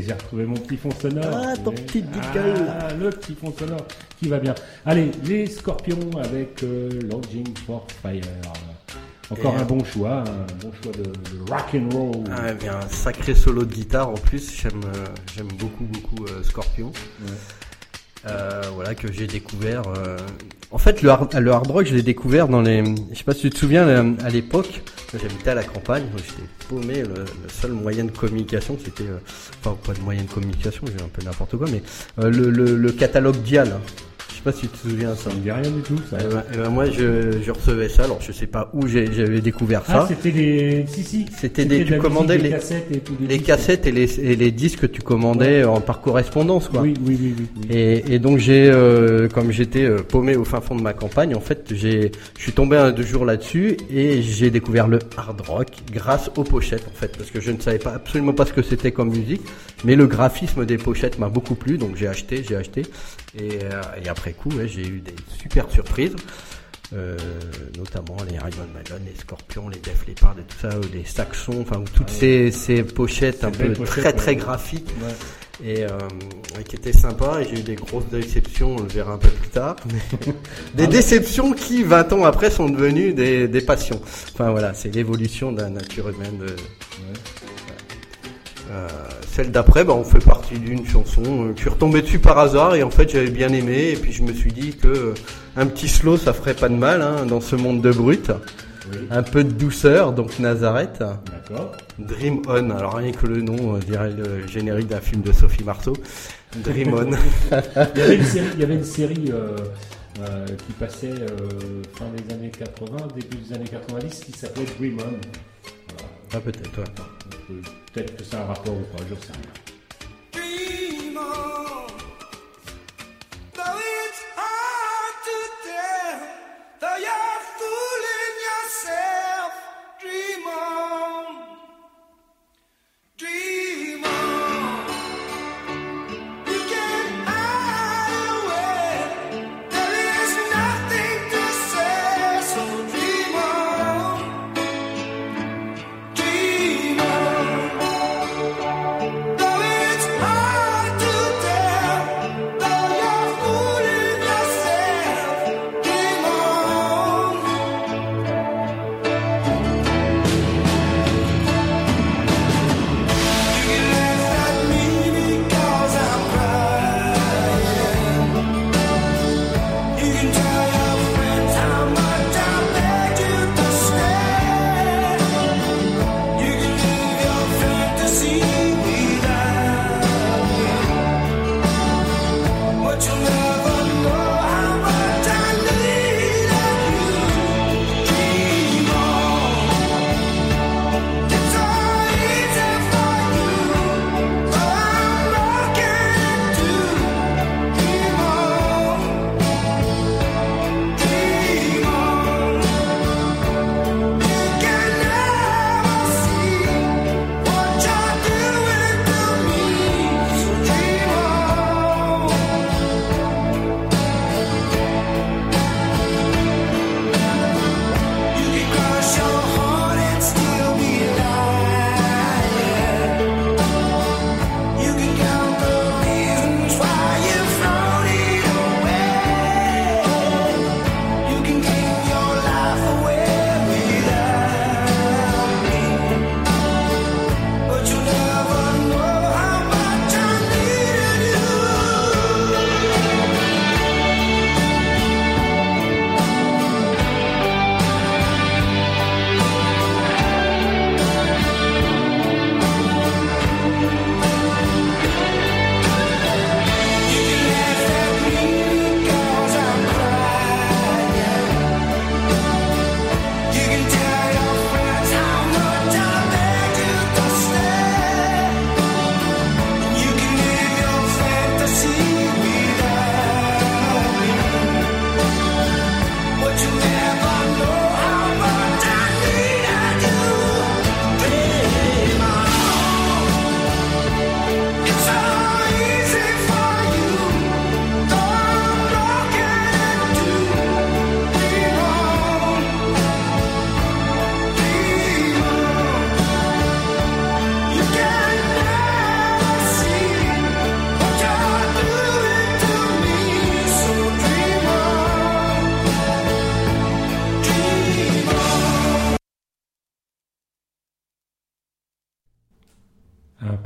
j'ai retrouvé mon petit fond sonore. Ah, ton petit gueule. Ah, le petit fond sonore qui va bien. Allez, les Scorpions avec Longing for Fire. Encore un bon choix de rock and roll. Ah, bien, un sacré solo de guitare en plus. J'aime beaucoup Scorpion. Ouais. Voilà, que j'ai découvert. En fait, le hard rock, je l'ai découvert dans les. Je sais pas si tu te souviens, à l'époque, j'habitais à la campagne, j'étais paumé. Le seul moyen de communication, c'était, enfin, pas de moyen de communication, j'ai un peu n'importe quoi, mais le catalogue Dial. Je sais pas si tu te souviens ça. Ça me dit rien du tout, ça. Moi, je recevais ça. Alors, je sais pas où j'avais découvert ça. Ah, c'était des. Si. Tu commandais les cassettes et tout. Les cassettes et les disques que tu commandais par correspondance, quoi. Oui. Et donc comme j'étais paumé au fin fond de ma campagne, en fait, je suis tombé un 2 jours là-dessus et j'ai découvert le hard rock grâce aux pochettes, en fait, parce que je ne savais absolument pas ce que c'était comme musique, mais le graphisme des pochettes m'a beaucoup plu, donc j'ai acheté. Et après coup, ouais, j'ai eu des super surprises, notamment les Iron Maiden, les Scorpions, les Def Leppard et tout ça, les Saxons, enfin toutes ces pochettes un peu très graphiques. Ouais. Et qui étaient sympas, et j'ai eu des grosses déceptions, on le verra un peu plus tard. Des déceptions qui, 20 ans après, sont devenues des passions. Enfin voilà, c'est l'évolution de la nature humaine. Celle d'après, on fait partie d'une chanson que je suis retombé dessus par hasard, et en fait j'avais bien aimé, et puis je me suis dit que un petit slow ça ferait pas de mal, hein, dans ce monde de brut. Oui. Un peu de douceur, donc Nazareth. D'accord. Dream On, alors rien que le nom, on dirait le générique d'un film de Sophie Marceau. Dream On. Il y avait une série qui passait fin des années 80, début des années 90, qui s'appelait Dream On. Voilà. Ah, peut-être, ouais. Peut-être que ça a un rapport ou pas, je sais rien. Dream on, though it's hard to tell, though you're fooling yourself. Dream on, dream on. You can't hide away. There is nothing to say, so dream on, dream on. Though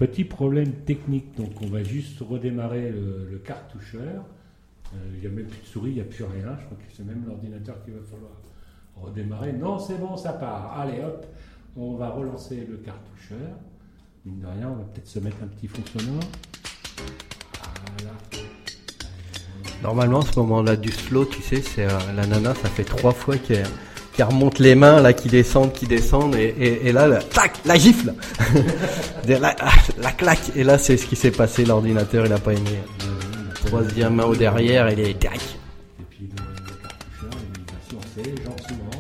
petit problème technique, donc on va juste redémarrer le cartoucheur. Il n'y a même plus de souris, il n'y a plus rien. Je crois que c'est même l'ordinateur qu'il va falloir redémarrer. Non, c'est bon, ça part. Allez hop, on va relancer le cartoucheur. Mine de rien, on va peut-être se mettre un petit fond sonore. Voilà. Normalement, à ce moment-là du slow, tu sais, c'est la nana, ça fait 3 fois qu'elle remonte les mains, là, qui descendent, et là, tac, la gifle, la claque. Et là, c'est ce qui s'est passé. L'ordinateur, il a pas aimé. Troisième main au derrière, il est tac. Et puis le cartoucheur, il va se lancer gentiment.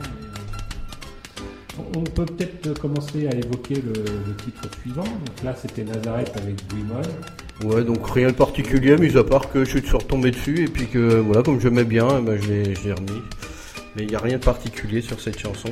On peut peut-être commencer à évoquer le titre suivant. Donc là, c'était Nazareth avec Wimol. Ouais, donc rien de particulier, mis à part que je suis retombé dessus, et puis que, voilà, comme j'aimais bien, ben, je l'ai remis. Mais il n'y a rien de particulier sur cette chanson.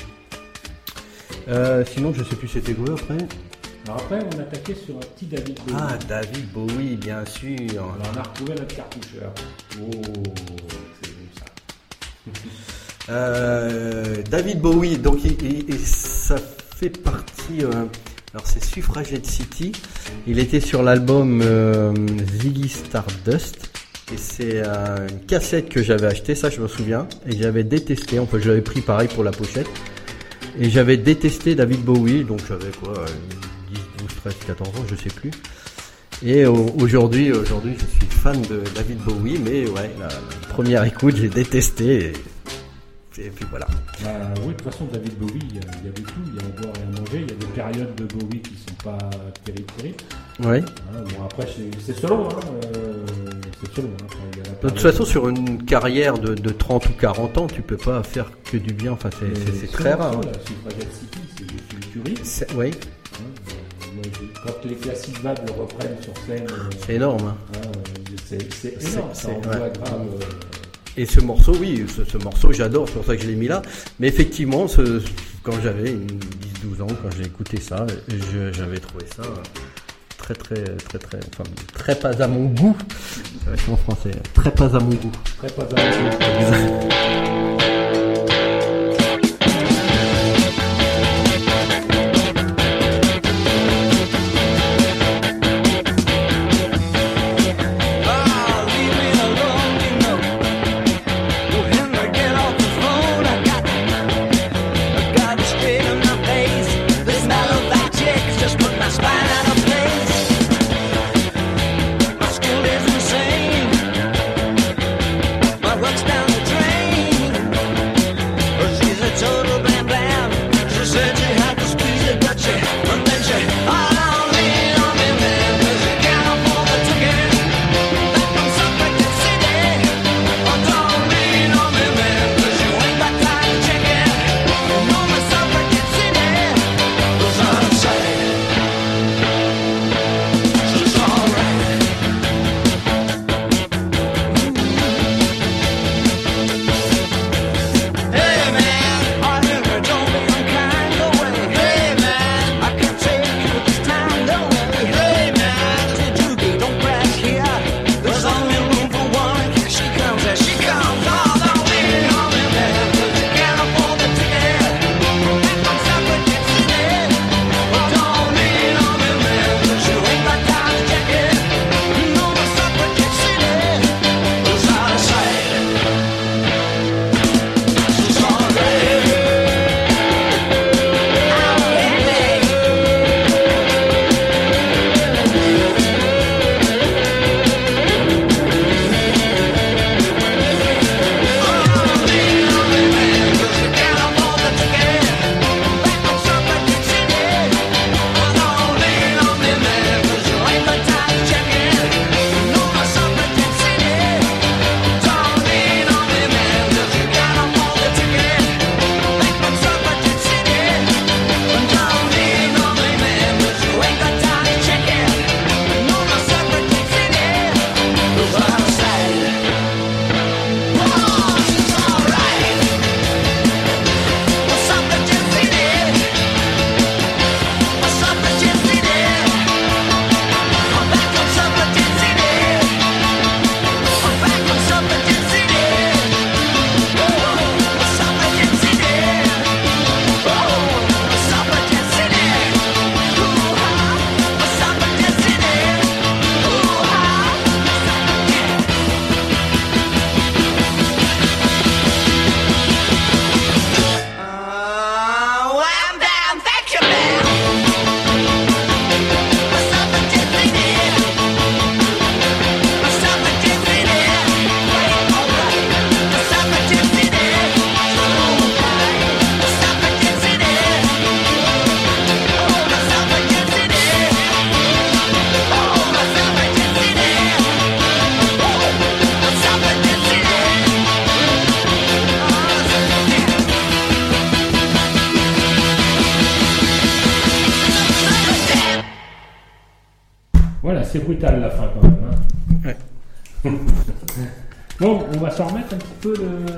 Sinon, je sais plus c'était quoi après. Alors après, on attaquait sur un petit David Bowie. Ah, David Bowie, bien sûr. Alors on a retrouvé notre cartoucheur. Oh, c'est bon ça. David Bowie, donc et ça fait partie. Alors c'est Suffragette City. Il était sur l'album Ziggy Stardust. Et c'est une cassette que j'avais achetée, ça je me souviens. Et j'avais détesté, enfin je l'avais pris pareil pour la pochette. Et j'avais détesté David Bowie, donc j'avais quoi, 10, 12, 13, 14 ans, je sais plus. Et aujourd'hui, je suis fan de David Bowie, mais ouais, la première écoute, j'ai détesté. Et puis voilà. Oui, de toute façon, David Bowie, il y a de tout. Il y a à boire et à manger. Il y a des périodes de Bowie qui sont pas terribles. Oui. Bon, après, c'est selon. C'est selon. De toute façon, sur une carrière de 30 ou 40 ans, tu peux pas faire que du bien. Enfin, c'est très rare. La Suffragette City, c'est du futurisme. Oui. Quand les classiques Bad le reprennent sur scène. C'est énorme. C'est énorme. Ça envoie grave. Et ce morceau, oui, ce morceau, j'adore, c'est pour ça que je l'ai mis là. Mais effectivement, quand j'avais 10-12 ans, quand j'ai écouté ça, j'avais trouvé ça très pas à mon goût. C'est en français, très pas à mon goût. Très pas à mon goût. Runs down the drain. assez brutal la fin quand même. Hein. Ouais. Bon, on va s'en remettre un petit peu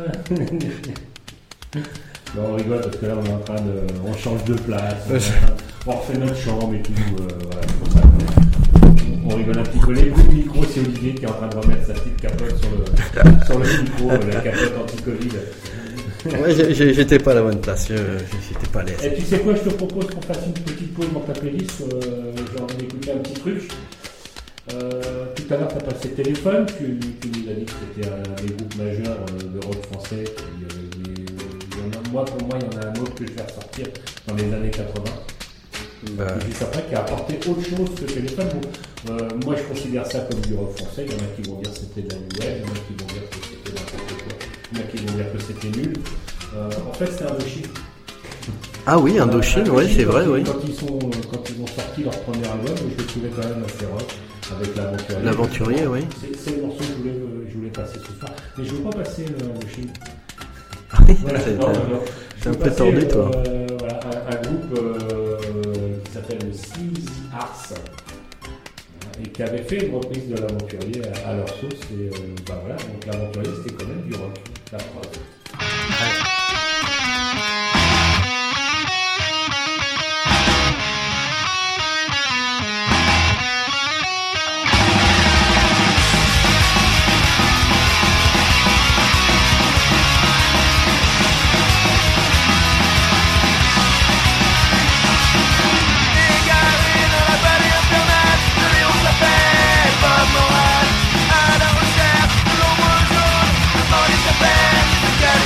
Bon, on rigole parce que là on est en train de. On change de place, on refait notre chambre et tout. Voilà, c'est pour ça. On rigole un petit peu. Les coups de micro, c'est Olivier qui est en train de remettre sa petite capote sur le micro, la capote anti-Covid. Ouais, j'étais pas à la bonne place, j'étais pas à l'aise. Et tu sais quoi, je te propose qu'on fasse une petite pause dans ta playlist. J'ai envie d'écouter un petit truc. Tout à l'heure, tu as passé téléphone. Tu nous as dit que c'était un des groupes majeurs de rock français. Pour moi, il y en a un autre que je vais ressortir dans les années 80. Juste après, qui a apporté autre chose que téléphone. Moi, je considère ça comme du rock français. Il y en a qui vont dire que c'était de la new wave, il y en a qui vont dire que c'était n'importe quoi, il y en a qui vont dire que c'était nul. En fait, c'est Indochine. Ah oui, Indochine, ouais, c'est vrai, oui. Quand ils ont sorti leur premier album, je le trouvais quand même assez rock, avec l'Aventurier. L'Aventurier, oui. C'est le morceau que je voulais passer ce soir. Mais je ne veux pas passer Indochine. Voilà, c'est un peu tordu, toi. Voilà, un groupe qui s'appelle le Sleazy Arts et qui avait fait une reprise de l'Aventurier à leur sauce. Et voilà, donc l'Aventurier c'était quand même du rock, la preuve. À la recherche de l'ombre jaune, on les appelle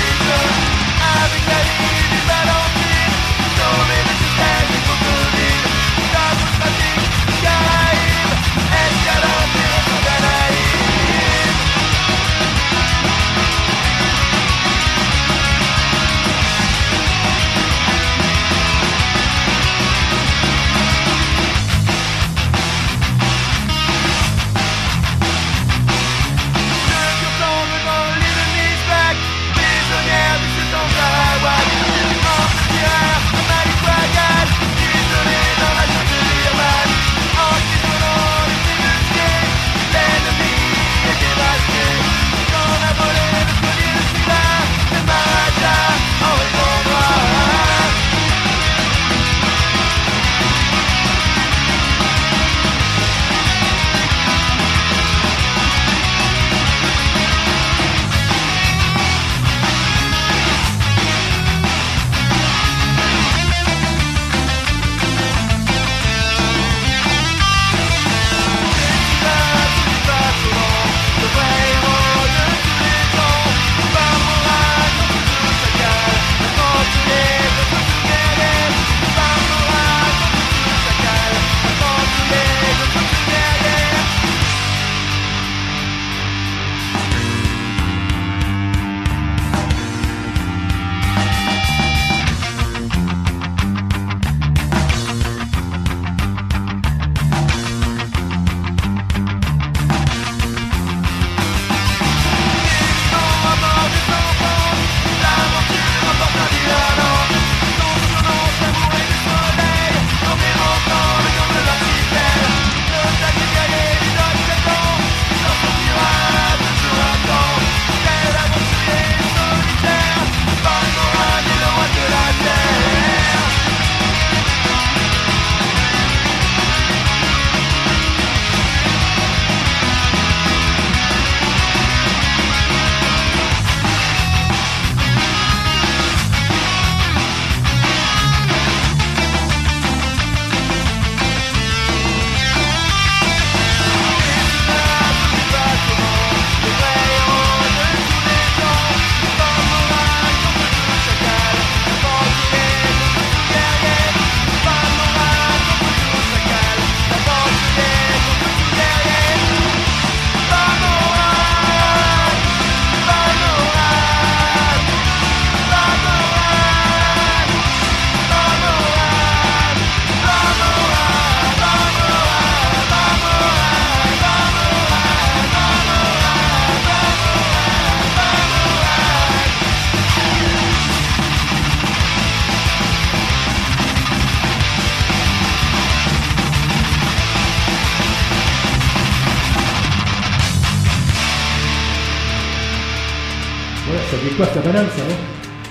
Ça décoiffe la banane, ça, non?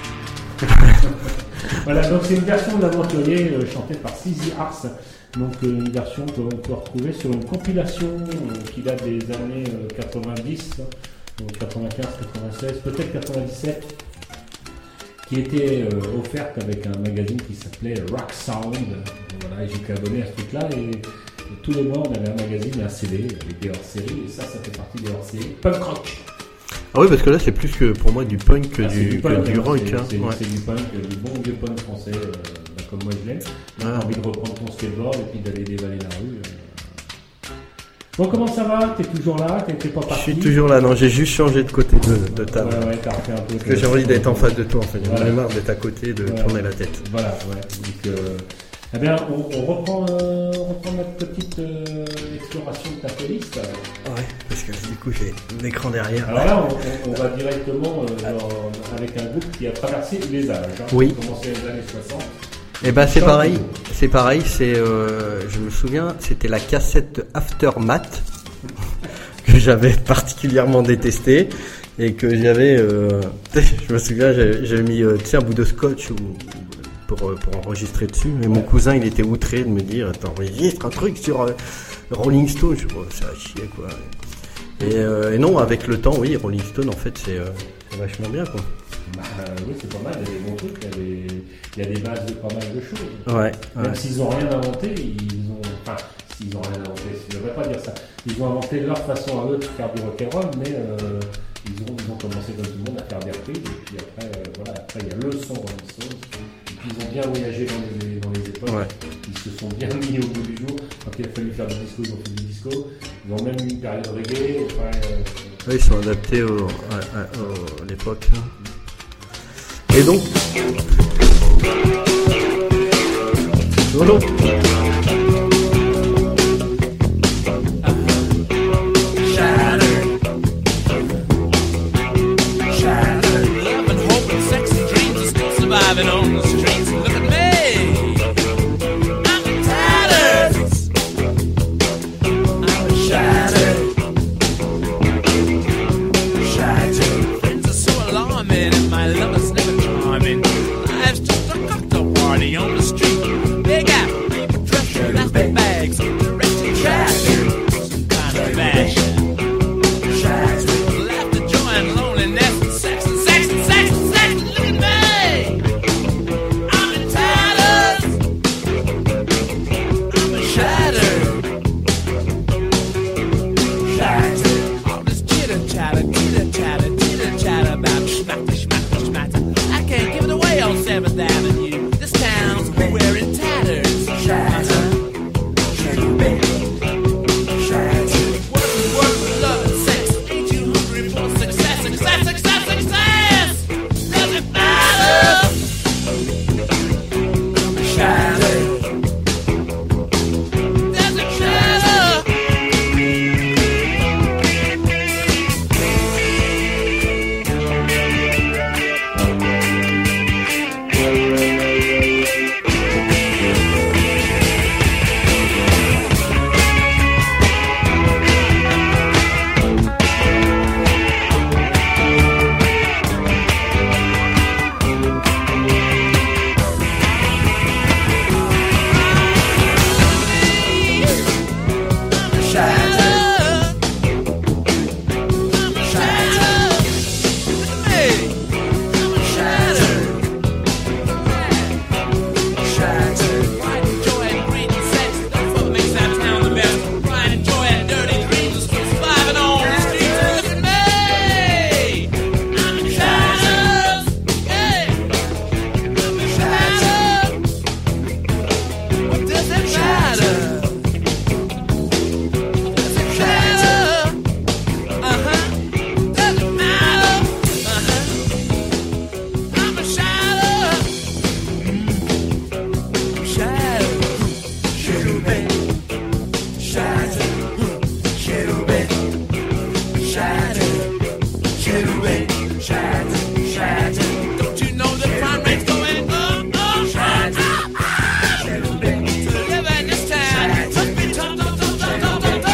Voilà, donc c'est une version de l'Aventurier chantée par Sizi Ars. Donc une version qu'on peut retrouver sur une compilation qui date des années 90, donc 95, 96, peut-être 97, qui était offerte avec un magazine qui s'appelait Rock Sound. Voilà, et j'étais abonné à ce truc-là et tous les mois on avait un magazine et un CD avec des hors-séries et ça fait partie des hors-séries punk rock. Ah oui, parce que là, c'est plus que pour moi du punk que du rock. C'est du punk, du bon vieux punk français, comme moi je l'aime. J'ai envie de reprendre ton skateboard et puis d'aller dévaler la rue. Bon, comment ça va? T'es toujours là? T'es pas parti? Je suis toujours là, non, j'ai juste changé de côté de table. Ouais, t'as refait un peu. Parce que j'ai envie d'être en face de toi, en fait. J'en ai marre d'être à côté, de tourner la tête. Voilà, ouais. Donc, eh bien, on reprend notre petite exploration de ta playlist. Ouais, parce que du coup, j'ai l'écran derrière. Alors là, on va directement avec un groupe qui a traversé les âges. Oui. On a commencé les années 60. Eh ben, c'est pareil. Je me souviens, c'était la cassette Aftermath que j'avais particulièrement détestée et que j'avais, je me souviens, j'avais mis, un bout de scotch pour enregistrer dessus. Et mon cousin, il était outré de me dire, t'enregistres un truc sur Rolling Stone. Je dis, ça va chier, quoi. Et non, avec le temps, oui, Rolling Stone, en fait, c'est vachement bien, quoi. Oui, c'est pas mal, il y a des bons trucs, il y a des bases de pas mal de choses. Ouais. Même s'ils n'ont rien inventé, s'ils n'ont rien inventé, je ne devrais pas dire ça. Ils ont inventé leur façon à eux de faire du rock'n'roll, mais ils ont commencé comme tout le monde à faire des reprises, et puis après, il y a le son Rolling Stones, et puis ils ont bien voyagé dans les époques, ouais. Ils se sont bien mis au bout du jour. Quand il a fallu faire du disco, ils ont fait du disco. Ils ont même eu une période reggae. Oui, ils sont adaptés à l'époque. Et donc, solo. Surviving on the streets, look at me. I'm in tatters. I'm shattered. Shattered. Friends are so alarming, and my lover's never charming. Life's just a cocktail party on the street. Big app, pressure, plastic bags, directed trash. Some kind of fashion. Shattered. Laughter, joy, and loneliness, and sex, and sex, and sex, and sex. Look at me.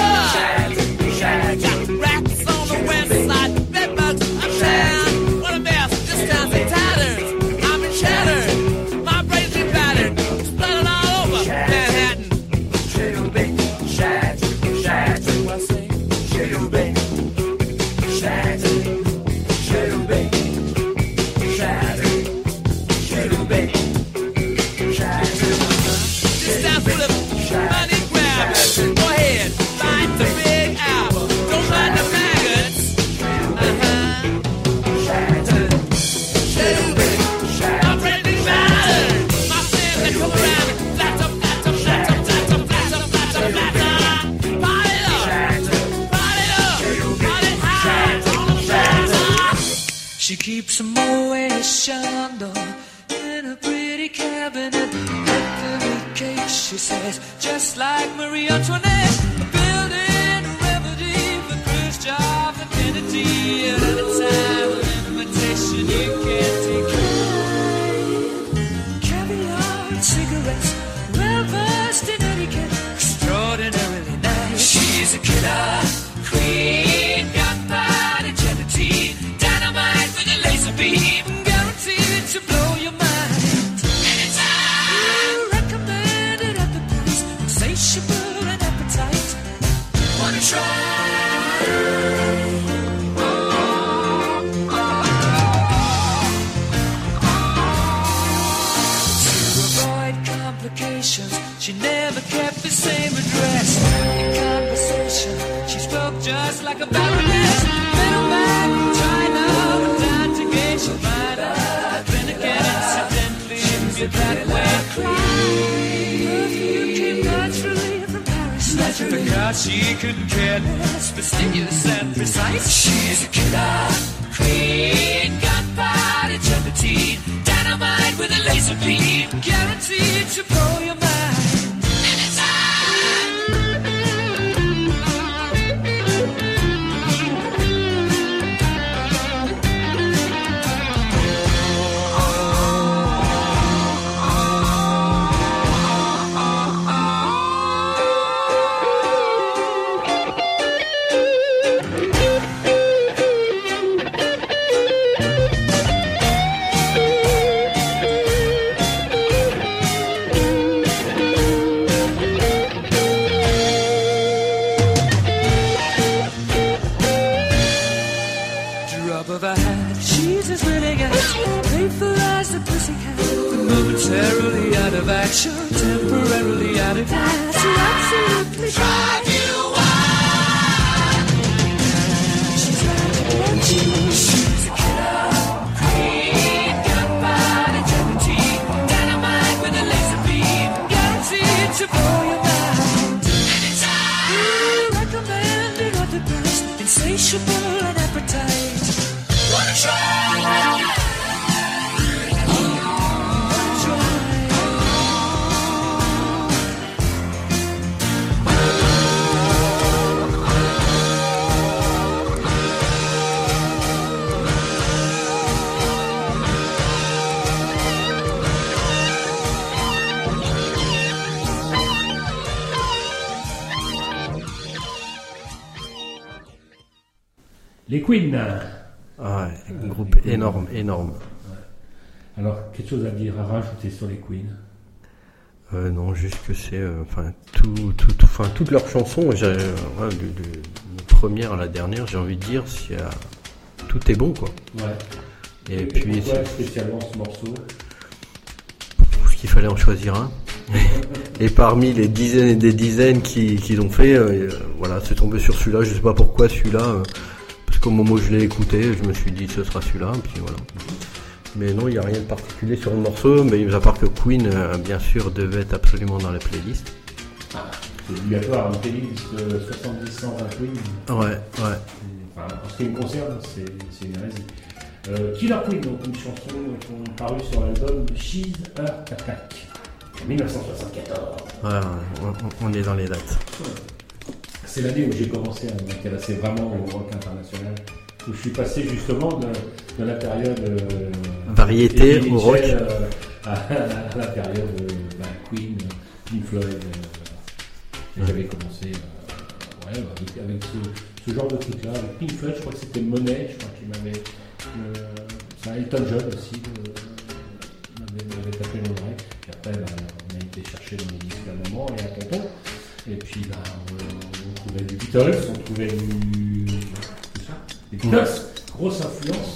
Rats on the west side, bedbugs uptown. What a She keeps a Moet Chandon in a pretty cabinet. Every cake, she says, just like Marie Antoinette. Building a remedy for Khrushchev and Kennedy. At a time of invitation you can't decline. Caviar and cigarettes, well versed in etiquette, extraordinarily nice. She's a killer queen, gunpowder gelatine, dynamite with a laser beam, guaranteed to blow your mind. Anytime, recommended at the price, insatiable and appetite. Wanna try? She never kept the same address. In conversation, she spoke just like a baroness. Middleman from China, with time to gauge your mind. Then again, incidentally, you're that way. Perfume came naturally from Paris. Because she couldn't care less, fastidious and precise. She's a killer queen, gunpowder gelatine, dynamite with a laser beam, guaranteed to blow your mind. Momentarily out of action, temporarily out of gas, you absolutely drive you wild. She's a killer queen, gunpowder gelatine, dynamite with a laser beam, guaranteed to blow your mind. Anytime, recommended at the best, insatiable and appetite. Wanna try? Les Queen. Ah ouais, un groupe énorme. Ouais. Alors, quelque chose à dire, à rajouter sur les Queen? Non, juste que c'est, toutes leurs chansons, de première à la dernière, j'ai envie de dire, tout est bon, quoi. Ouais. Et puis, pourquoi spécialement ce morceau? Parce qu'il fallait en choisir un. Et parmi les dizaines et des dizaines qu'ils ont fait, c'est tombé sur celui-là. Je sais pas pourquoi celui-là. Parce qu'au moment où je l'ai écouté, je me suis dit ce sera celui-là, puis voilà. Mais non, il n'y a rien de particulier sur le morceau, mais à part que Queen, bien sûr, devait être absolument dans la playlist. Ah, c'est obligatoire, une playlist 70-120 Queen. Ouais. En ce qui me concerne, c'est une hérésie. Killer Queen, donc une chanson qui est parue sur l'album She's Heart Attack, en 1974. Ouais, on est dans les dates. C'est l'année où j'ai commencé à m'intéresser vraiment au rock international, où je suis passé justement de la période variété au rock à la période Queen, Pink Floyd. J'avais commencé avec ce genre de truc-là. Avec Pink Floyd, je crois que c'était Monet, je crois qu'il m'avait. C'est Elton John aussi, m'avait tapé mon oreille. Et après, on a été chercher dans mes disques à un moment et à tonton. Et puis, on trouvait du Beatles, on trouvait du. Les Beatles, grosse influence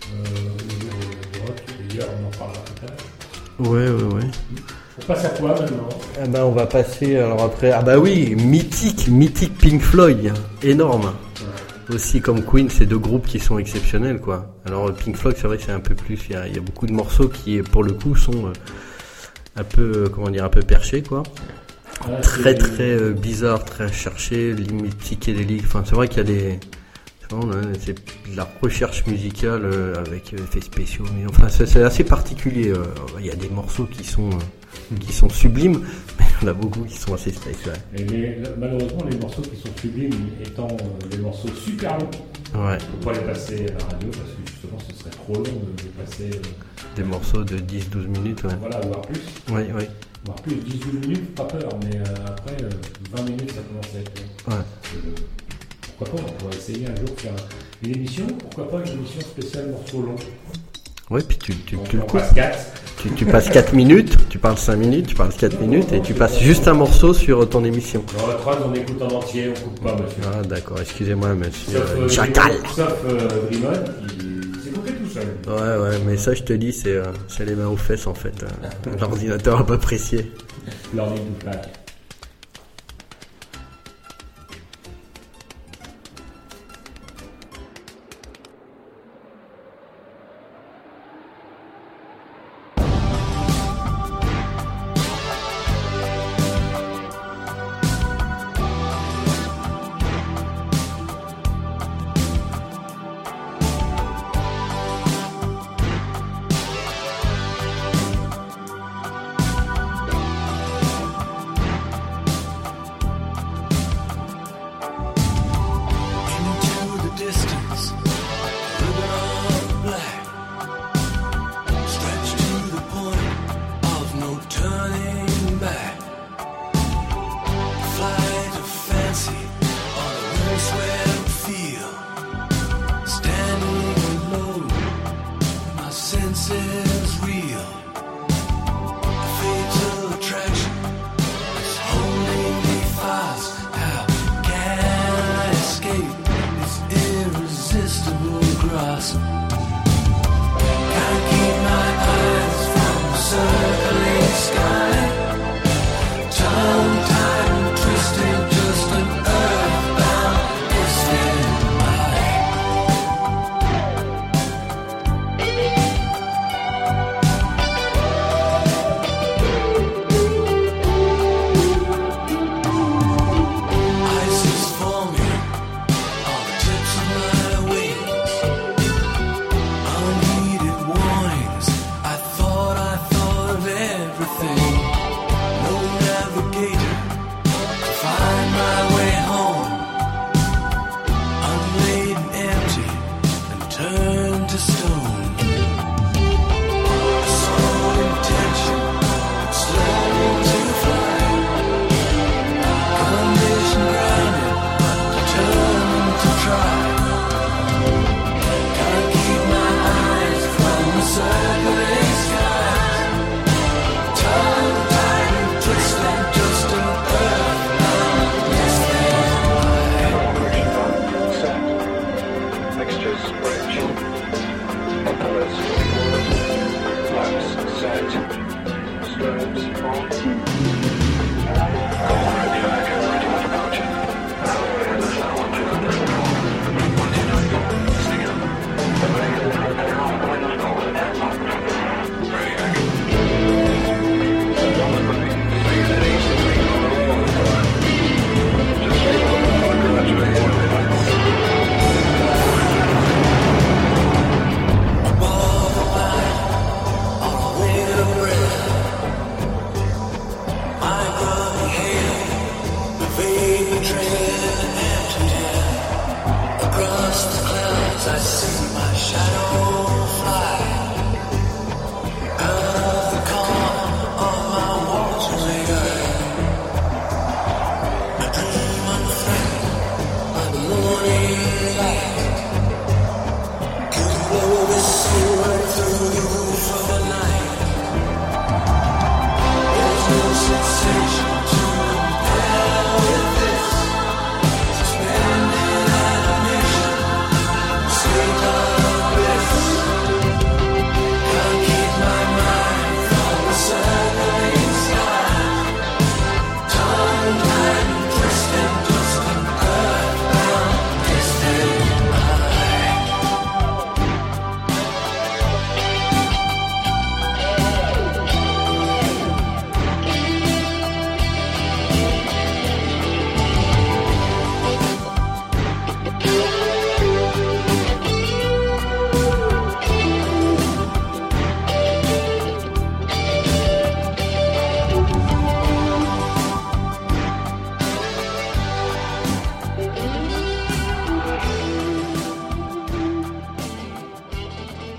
au rock. D'ailleurs, on en parlera tout à l'heure. Ouais. On passe à quoi maintenant? On va passer alors après. Mythique Pink Floyd, énorme. Ouais. Aussi comme Queen, c'est deux groupes qui sont exceptionnels, quoi. Alors Pink Floyd, c'est vrai que c'est un peu plus. Il y a beaucoup de morceaux qui, pour le coup, sont un peu perchés, quoi. Très bizarre, très cherché, limite psychédélique. Enfin, c'est vrai qu'il y a des. Non, c'est de la recherche musicale avec effets spéciaux. Mais enfin, c'est assez particulier. Il y a des morceaux qui sont sublimes, mais il y en a beaucoup qui sont assez spéciaux. Et malheureusement, les morceaux qui sont sublimes étant des morceaux super longs. Ouais. Faut pas les passer à la radio parce que justement, ce serait trop long de passer. Des morceaux de 10-12 minutes, ouais. Voilà, voire plus. Oui. Voire plus, 18 minutes, pas peur, mais après 20 minutes, ça commence à être long. Ouais. Pourquoi pas, on pourrait essayer un jour de faire une émission, pourquoi pas une émission spéciale morceaux longs. Ouais, puis tu on passe 4. Tu passes 4 minutes, tu parles 5 minutes, tu parles 4 minutes et tu passes juste un morceau sur ton émission. Dans la phrase, on écoute en entier, on coupe pas, monsieur. Ah d'accord, excusez-moi monsieur Chacal. Sauf Brimon, qui s'est coupé tout seul. Ouais, mais ça je te dis, c'est les mains aux fesses en fait. L'ordinateur a pas apprécié. Learning to fly.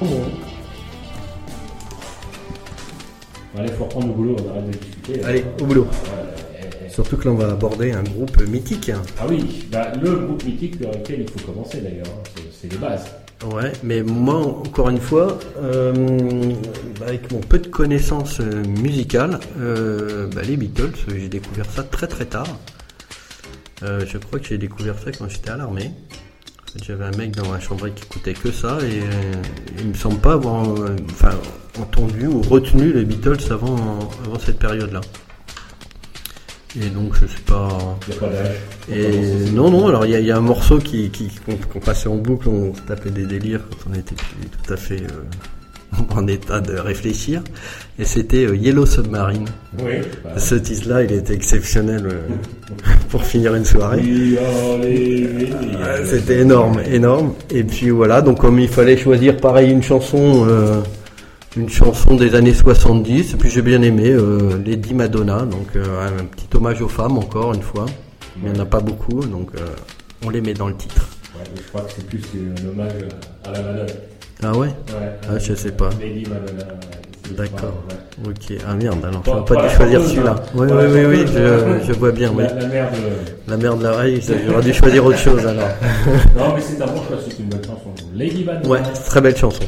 Allez, il faut reprendre le boulot, on arrête de discuter. Allez, au boulot. Surtout que là, on va aborder un groupe mythique. Ah oui, le groupe mythique sur lequel il faut commencer d'ailleurs, c'est les bases. Ouais, mais moi, encore une fois, avec mon peu de connaissances musicales, les Beatles, j'ai découvert ça très très tard. Je crois que j'ai découvert ça quand j'étais à l'armée. En fait, j'avais un mec dans ma chambre qui écoutait que ça et il me semble pas avoir entendu ou retenu les Beatles avant cette période-là. Et donc je sais pas. Il n'y a pas d'âge. Et non, alors il y a un morceau qu'on passait en boucle, on se tapait des délires quand on était tout à fait en état de réfléchir. Et c'était Yellow Submarine. Oui. Ce titre-là, il était exceptionnel pour finir une soirée. C'était énorme. Et puis voilà, donc comme il fallait choisir pareil une chanson des années 70, et puis j'ai bien aimé Lady Madonna, donc un petit hommage aux femmes encore une fois. Il n'y en a pas beaucoup, donc on les met dans le titre. Ouais, je crois que c'est plus un hommage à la Madonna. Ah ouais, je sais pas. Lady Madonna. D'accord. Ok. Ah merde, alors j'aurais pas dû choisir celui-là. Oui, je vois bien. Oui. La merde là, j'aurais dû choisir autre chose alors. Non, mais c'est un bon choix, c'est une bonne chanson. Lady Madonna. Ouais, très belle chanson.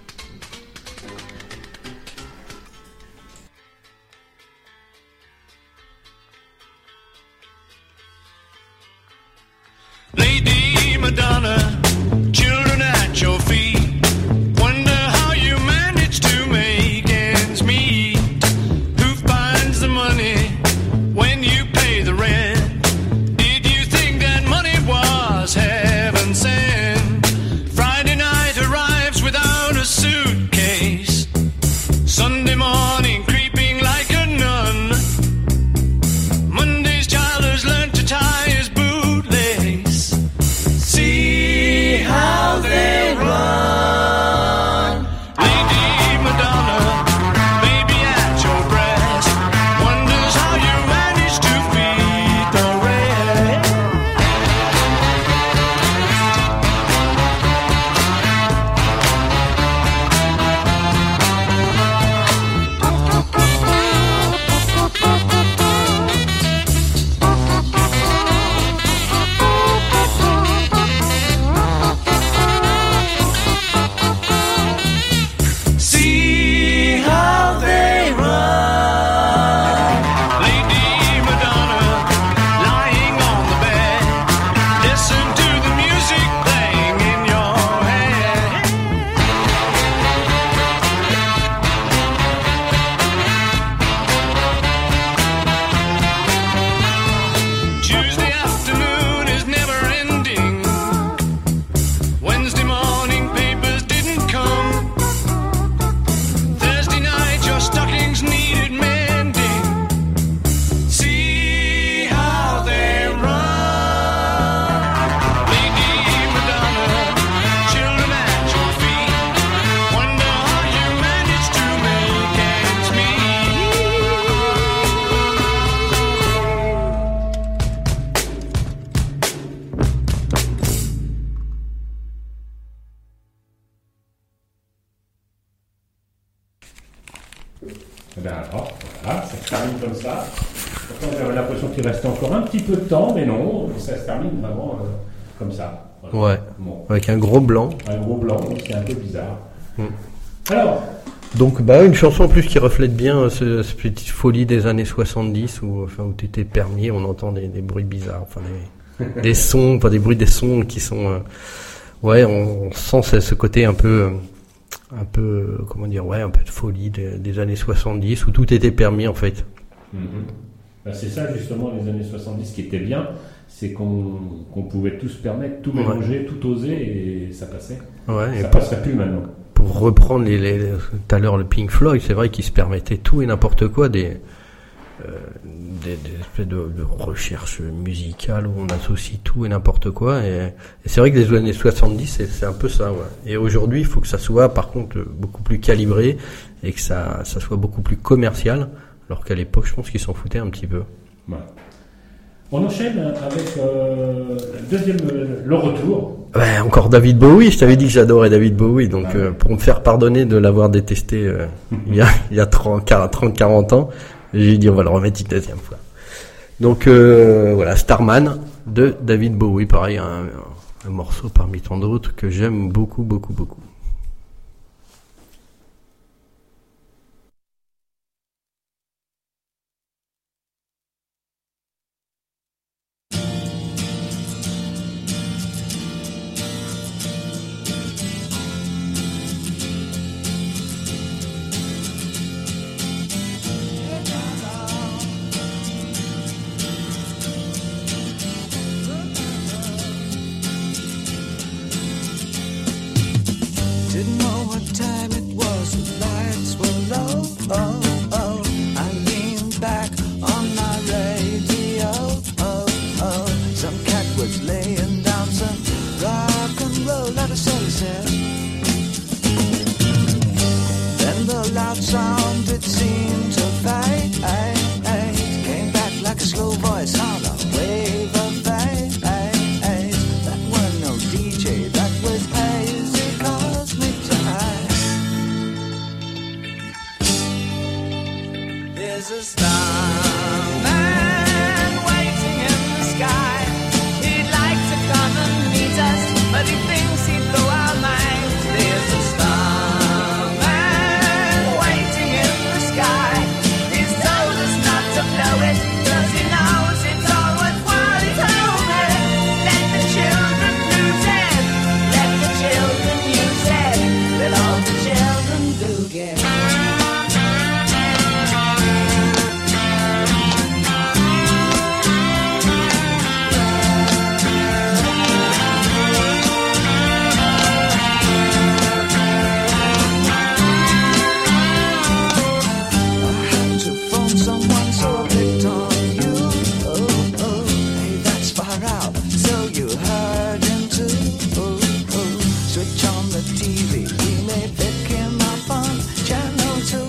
Lady Madonna, children at your feet. Wonder how you manage to make ends meet. Who finds the money when you pay the rent? Did you think that money was heaven sent? Friday night arrives without a suitcase. Sunday morning creeping like a nun. Monday's child has learned to tie his bootlace. See how they run. Lady Madonna, baby at your breast, wonders how you manage to feed the rest. See how they run. Lady Madonna, lying on the bed, listen to the music playing in your head. Tuesday afternoon is never ending. Wednesday morning papers didn't come. Thursday night your stockings needed mending. See how they run. Lady Madonna, children at your feet. Wonder how you manage to make ends meet. Voilà, ça se termine comme ça. Pourtant, j'avais l'impression qu'il restait encore un petit peu de temps, mais non, ça se termine vraiment comme ça. Voilà. Ouais. Bon. Avec un gros blanc. Un gros blanc, donc c'est un peu bizarre. Alors, Donc une chanson en plus qui reflète bien cette petite folie des années 70 où t'étais permis, on entend des bruits bizarres, des sons, des bruits des sons qui sont on sent ce côté un peu comment dire, un peu de folie des années 70 où tout était permis en fait. c'est ça justement les années 70 qui était bien, c'est qu'on pouvait tout se permettre, tout mélanger, tout oser et ça passait. Ça passerait plus maintenant. Pour reprendre tout à l'heure le Pink Floyd, c'est vrai qu'ils se permettaient tout et n'importe quoi, des espèces de recherche musicale où on associe tout et n'importe quoi. Et c'est vrai que les années 70, c'est un peu ça. Ouais. Et aujourd'hui, il faut que ça soit par contre beaucoup plus calibré et que ça soit beaucoup plus commercial, alors qu'à l'époque, je pense qu'ils s'en foutaient un petit peu. Ouais. On enchaîne avec le retour. Ouais, encore David Bowie. Je t'avais dit que j'adorais David Bowie, donc pour me faire pardonner de l'avoir détesté il y a 30-40 ans, j'ai dit on va le remettre une deuxième fois. Donc voilà, Starman de David Bowie, pareil, un morceau parmi tant d'autres que j'aime beaucoup, beaucoup, beaucoup. Didn't know what time it was, the lights were low. Oh, oh. I leaned back on my radio. Oh, oh. Some cat was laying down some rock and roll, like a soul said. Then the loud sound, it seemed to fade. Came back like a slow voice on a wave of fade. That was no DJ, that was hazy cosmic time. There's a starman waiting in the sky. He'd like to come and meet us, but he thinks he'd blow our minds. There's a starman waiting in the sky. He's told us not to blow it, 'cause he knows it's all worthwhile. He told me, let the children lose it, let the children use it, let all the children do get. To phone someone, so I picked on you. Oh, oh, hey, that's far out. So you heard him too. Oh, oh, switch on the TV. We may pick him up on channel 2.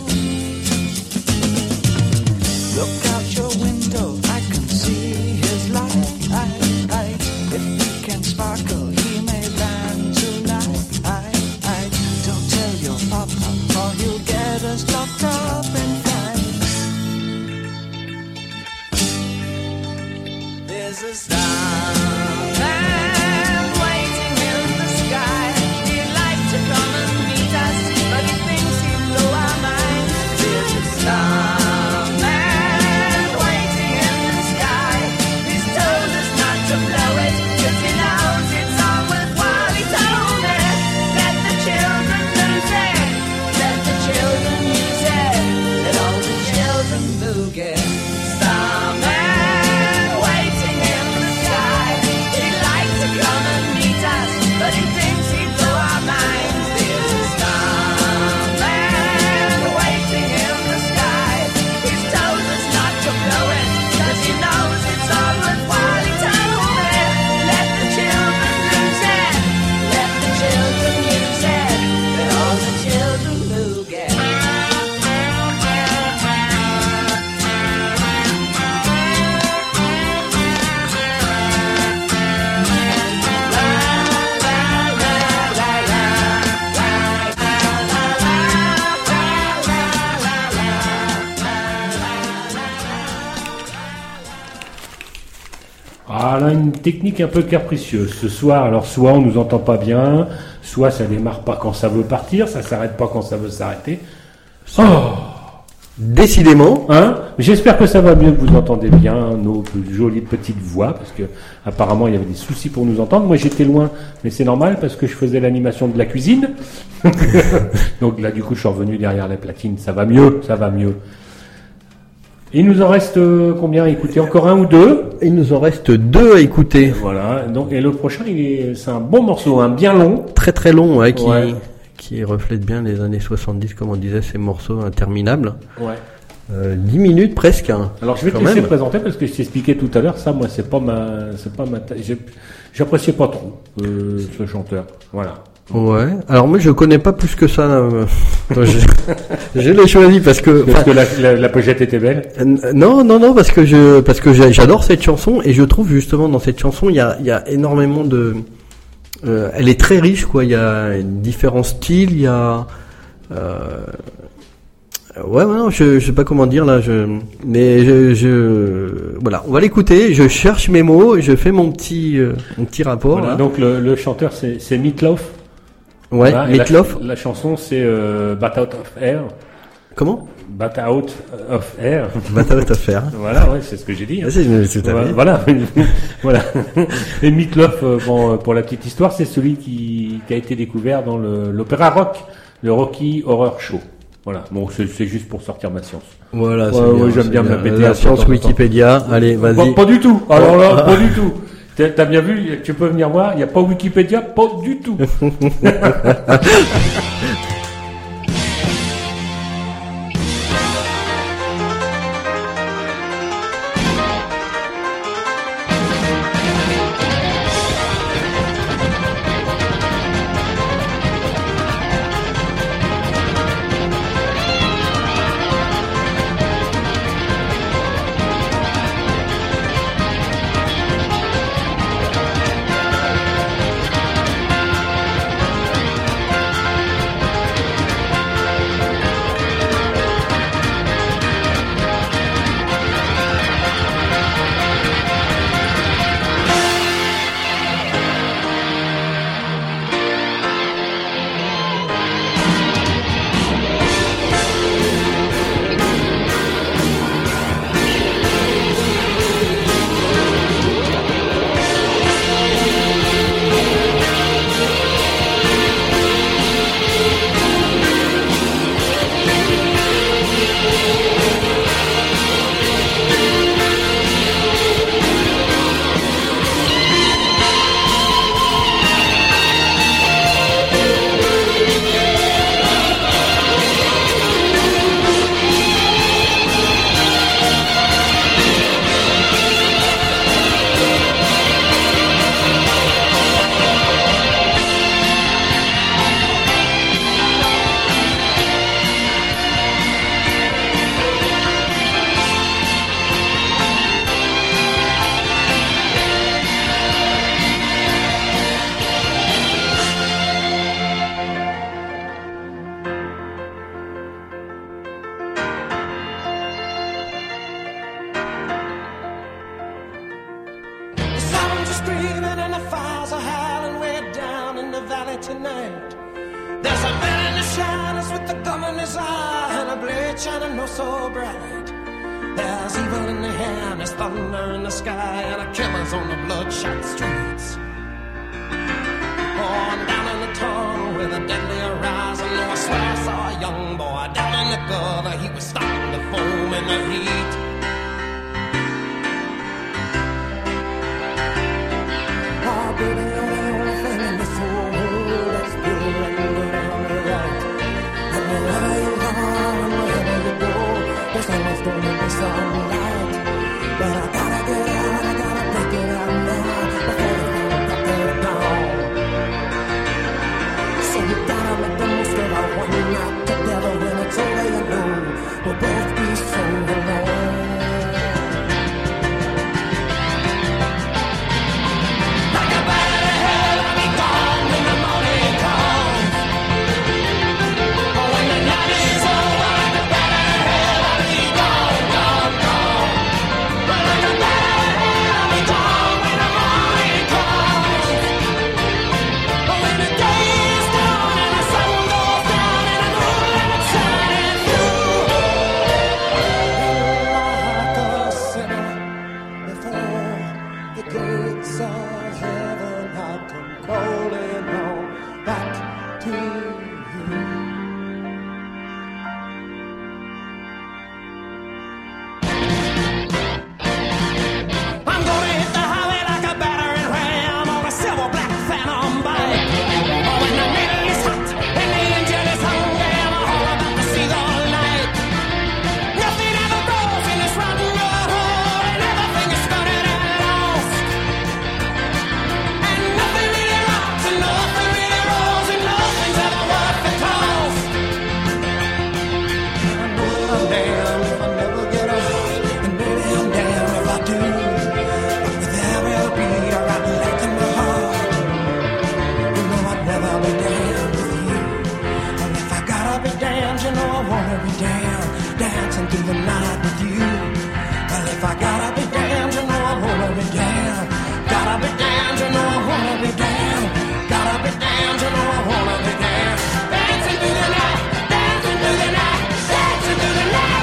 Look out your window, I can see his light. If he can sparkle, he may land tonight. Don't tell your papa, or he'll get us locked up in time. There's a starman waiting in the sky. He'd like to come and meet us, but he thinks he'd blow our minds. There's a starman waiting in the sky. He's told us not to blow it, 'cause he knows it's all worthwhile. He told me, let the children lose it, let the children use it, let all the children boogie. Starman waiting in the sky. He'd like to come and meet us, but he thinks he'd blow our minds. There's a starman waiting in the sky. He's told us not to blow it, 'cause he knows it's all worthwhile. He told me, let the children lose it, let the children use it, let all the children boogie. Ah, là, une technique un peu capricieuse ce soir. Alors, soit on nous entend pas bien, soit ça démarre pas quand ça veut partir, ça s'arrête pas quand ça veut s'arrêter. Oh, Décidément. hein? J'espère que ça va mieux, que vous entendez bien nos jolies petites voix, parce que apparemment il y avait des soucis pour nous entendre. Moi j'étais loin, mais c'est normal parce que je faisais l'animation de la cuisine. Donc là du coup je suis revenu derrière la platine. Ça va mieux, ça va mieux. Il nous en reste combien à écouter? Encore un ou deux? Il nous en reste 2 à écouter. Voilà. Donc, et le prochain, c'est un bon morceau, un bien long. Très très long, ouais, Ouais. qui reflète bien les années 70, comme on disait, ces morceaux interminables. Ouais. 10 minutes presque. Hein, Alors je vais te quand laisser même. présenter parce que je t'expliquais tout à l'heure, ça moi c'est pas ma j'appréciais pas trop ce chanteur. Voilà. Ouais. Alors moi je connais pas plus que ça. Je l'ai choisi parce que la pochette était belle. Non parce que j'adore cette chanson et je trouve justement dans cette chanson il y a énormément de elle est très riche quoi, il y a différents styles, il y a non, je sais pas comment dire là, mais voilà, on va l'écouter, je cherche mes mots, je fais mon petit rapport voilà, là. donc le chanteur c'est Meatloaf. Ouais, voilà, Meatloaf. La chanson c'est Bat Out of Air. Comment? Bat Out of Air. Bat Out of Air. Voilà, ouais, c'est ce que j'ai dit. Hein. C'est voilà. Voilà. Et Meatloaf, pour la petite histoire, c'est celui qui a été découvert dans l'opéra rock, le Rocky Horror Show. Voilà. Bon, c'est juste pour sortir ma science. Voilà. J'aime bien me la péter. La science Wikipédia. Allez, vas-y. Pas du tout. Alors là, pas du tout. T'as bien vu, tu peux venir voir, il n'y a pas Wikipédia, pas du tout. We'll both be so alone. damned, you know I wanna be damned, dancing through the night with you. Well, if I gotta be damned, you know I wanna be damned. Gotta be damned, you know I wanna be damned. Gotta be damned, you know I wanna be damned. Dancing through the night, dancing through the night, dancing through the night.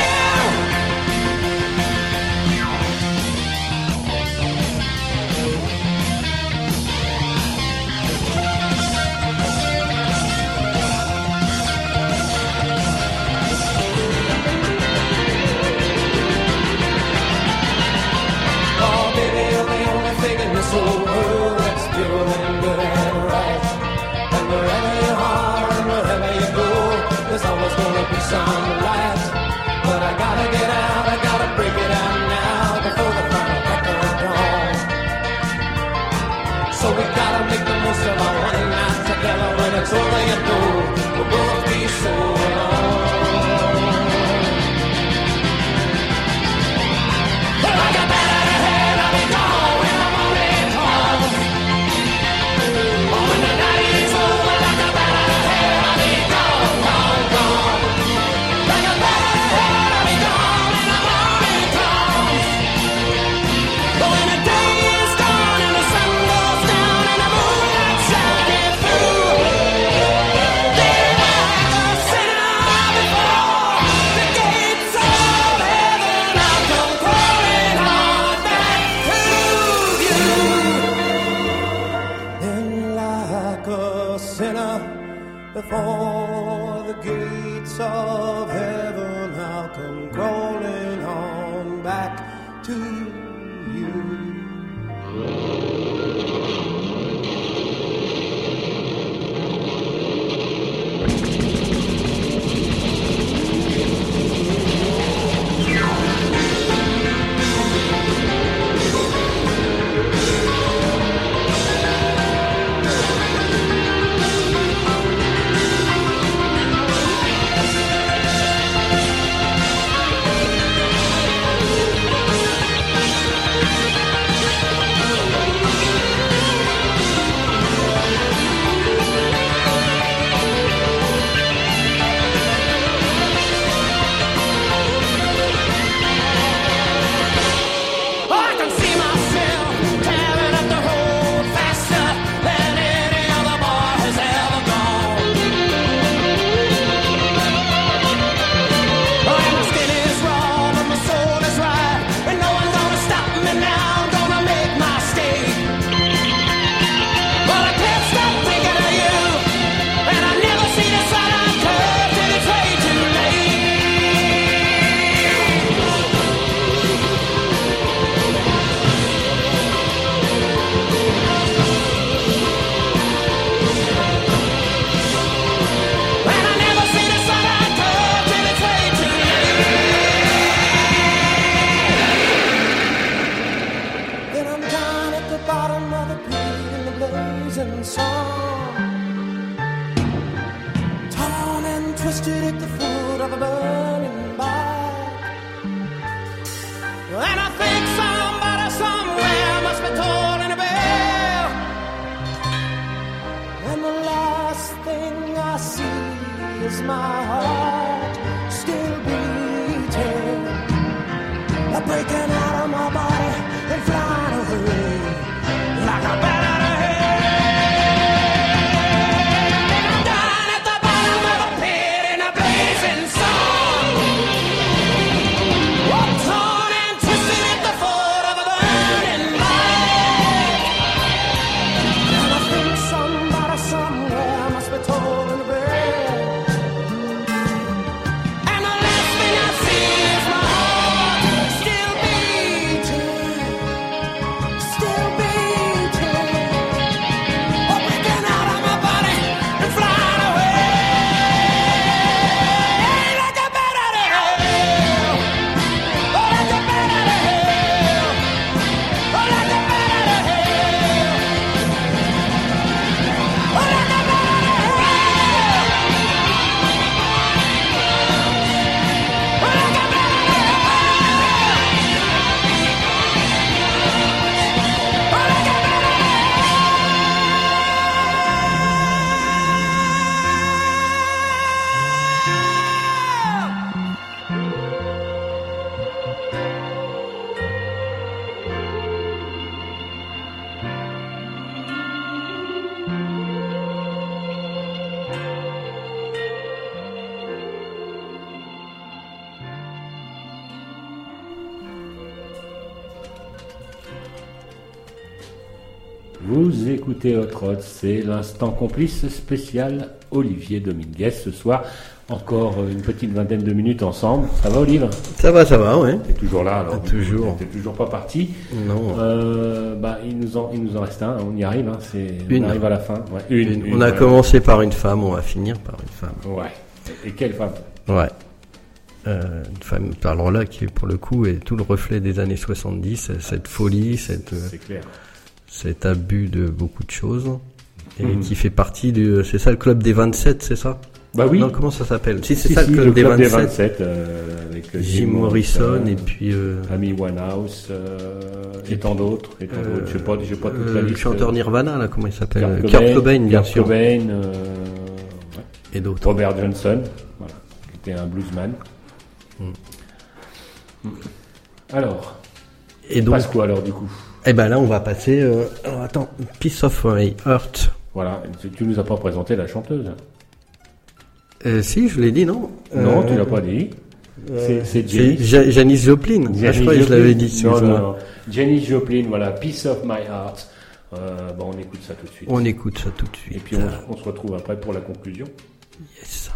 This whole world that's pure and good and right. And wherever you are and wherever you go, there's always gonna be some light. But I gotta get out, I gotta break it out now before the final crack of dawn. So we gotta make the most of our one night together. When it's over, you know we'll both be so alone. But I got that out of hand, I'll be gone. Before the gates of heaven, I'll come crawling on back to you. And the last thing I see is my heart still beating. Vous écoutez Hot Rod, c'est l'instant complice spécial Olivier Dominguez. Ce soir, encore une petite vingtaine de minutes ensemble. Ça va, Olivier? Ça va, ouais. T'es toujours là, alors? Toujours. T'es toujours pas parti? Non. Il nous en reste un, on y arrive, hein. Une. On arrive à la fin. Ouais, une, on a commencé par une femme, on va finir par une femme. Ouais. Et quelle femme? Ouais. Une femme, alors là, qui pour le coup est tout le reflet des années 70, cette folie, C'est clair. cet abus de beaucoup de choses, et qui fait partie du, c'est ça le club des 27, c'est ça? Bah oui. Non, comment ça s'appelle? Si, c'est ça le club des 27. Avec Jim Morrison et puis Amy Winehouse et tant d'autres. Je sais pas toute la le liste. chanteur Nirvana, là, comment il s'appelle? Kurt Cobain, bien sûr. Kurt Cobain, Et d'autres. Robert Johnson, voilà, qui était un bluesman. Alors, Et on donc, passe quoi alors du coup? eh ben là, on va passer. Alors attends, Piece of My Heart. Voilà, tu nous as pas présenté la chanteuse. Si, je l'ai dit, non? Non, tu l'as pas dit. C'est C'est Janis. Janis Joplin. Je crois que je l'avais dit. Non. Janis Joplin, voilà, Piece of My Heart. On écoute ça tout de suite. On écoute ça tout de suite. Et puis on se retrouve après pour la conclusion. Yes.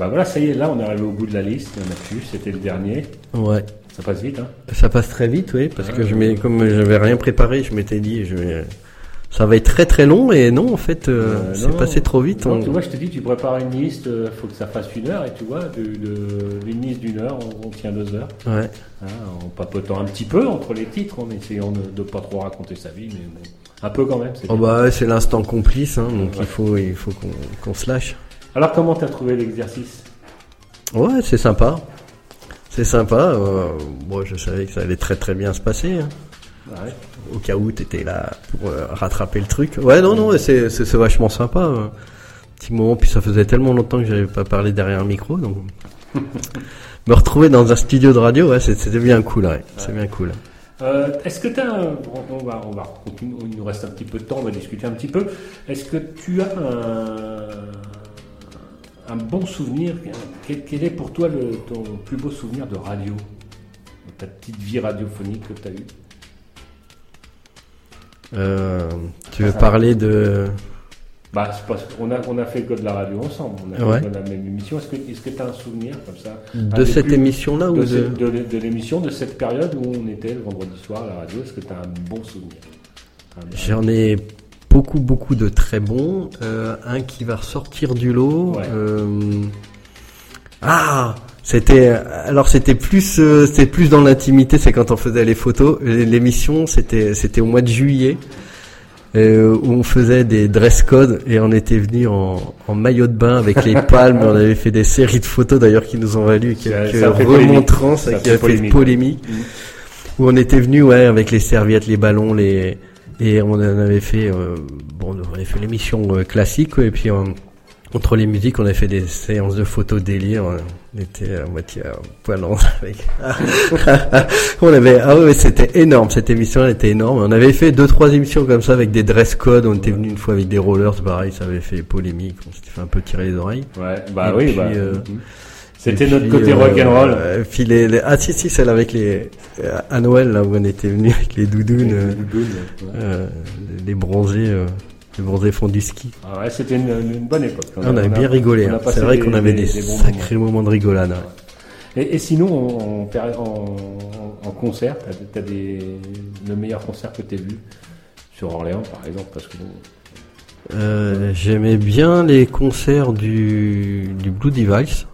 Bah voilà, ça y est, là on est arrivé au bout de la liste, il y en a plus, c'était le dernier. Ouais. Ça passe vite, hein. Ça passe très vite, oui, parce que comme j'avais rien préparé, je m'étais dit, ça va être très très long, et non, en fait, c'est passé trop vite. Non, tu vois, je te dis, tu prépares une liste, faut que ça fasse 1 heure, et tu vois, d'une liste d'1 heure, on tient 2 heures. Ouais. Hein, en papotant un petit peu entre les titres, en essayant de pas trop raconter sa vie, mais bon, un peu quand même. C'est bien. Bah, c'est l'instant complice, hein, donc Ouais. il faut qu'on se lâche. Alors, comment t'as trouvé l'exercice? Ouais, c'est sympa. C'est sympa. Moi, je savais que ça allait très très bien se passer. Hein. Ouais. Au cas où t'étais là pour rattraper le truc. Ouais, non, c'est vachement sympa. Petit moment, puis ça faisait tellement longtemps que j'avais pas parlé derrière un micro, donc me retrouver dans un studio de radio, ouais, c'était bien cool, ouais. C'est bien cool. Est-ce que tu as on va continuer, il nous reste un petit peu de temps, on va discuter un petit peu. Est-ce que tu as un bon souvenir? Quel est pour toi ton plus beau souvenir de radio, de ta petite vie radiophonique que tu as eue? Tu veux parler de... Bah, c'est parce qu'on a fait que de la radio ensemble, on a Ouais. fait que de la même émission. Est-ce que tu as un souvenir comme ça De cette émission-là ou de l'émission, de cette période où on était le vendredi soir à la radio? Est-ce que tu as un bon souvenir? J'en ai beaucoup de très bons. Un qui va ressortir du lot. Ouais. C'était plus dans l'intimité, c'est quand on faisait les photos. L'émission, c'était au mois de juillet. Où on faisait des dress codes et on était venus en maillot de bain avec les palmes. On avait fait des séries de photos d'ailleurs qui nous ont valu quelques remontrances qui a fait polémique. Où on était venus avec les serviettes, les ballons, et on en avait fait on avait fait l'émission classique quoi, et puis entre les musiques on avait fait des séances de photos délire. On était à moitié poilant avec on avait c'était énorme, cette émission elle était énorme. On avait fait 2-3 émissions comme ça avec des dress codes. On était venu une fois avec des rollers, pareil, ça avait fait polémique, on s'était fait un peu tirer les oreilles. Ouais, bah et oui, puis, c'était notre côté rock'n'roll. Puis si, celle avec à Noël là où on était venu avec les doudounes, les bronzés. Le bronzé fond du ski. Ah ouais, c'était une bonne époque. On avait bien rigolé. Hein. C'est vrai qu'on avait des sacrés moments de rigolade. Hein. Et sinon, en concert, t'as le meilleur concert que t'aies vu sur Orléans, par exemple, parce que j'aimais bien les concerts du Blue Device.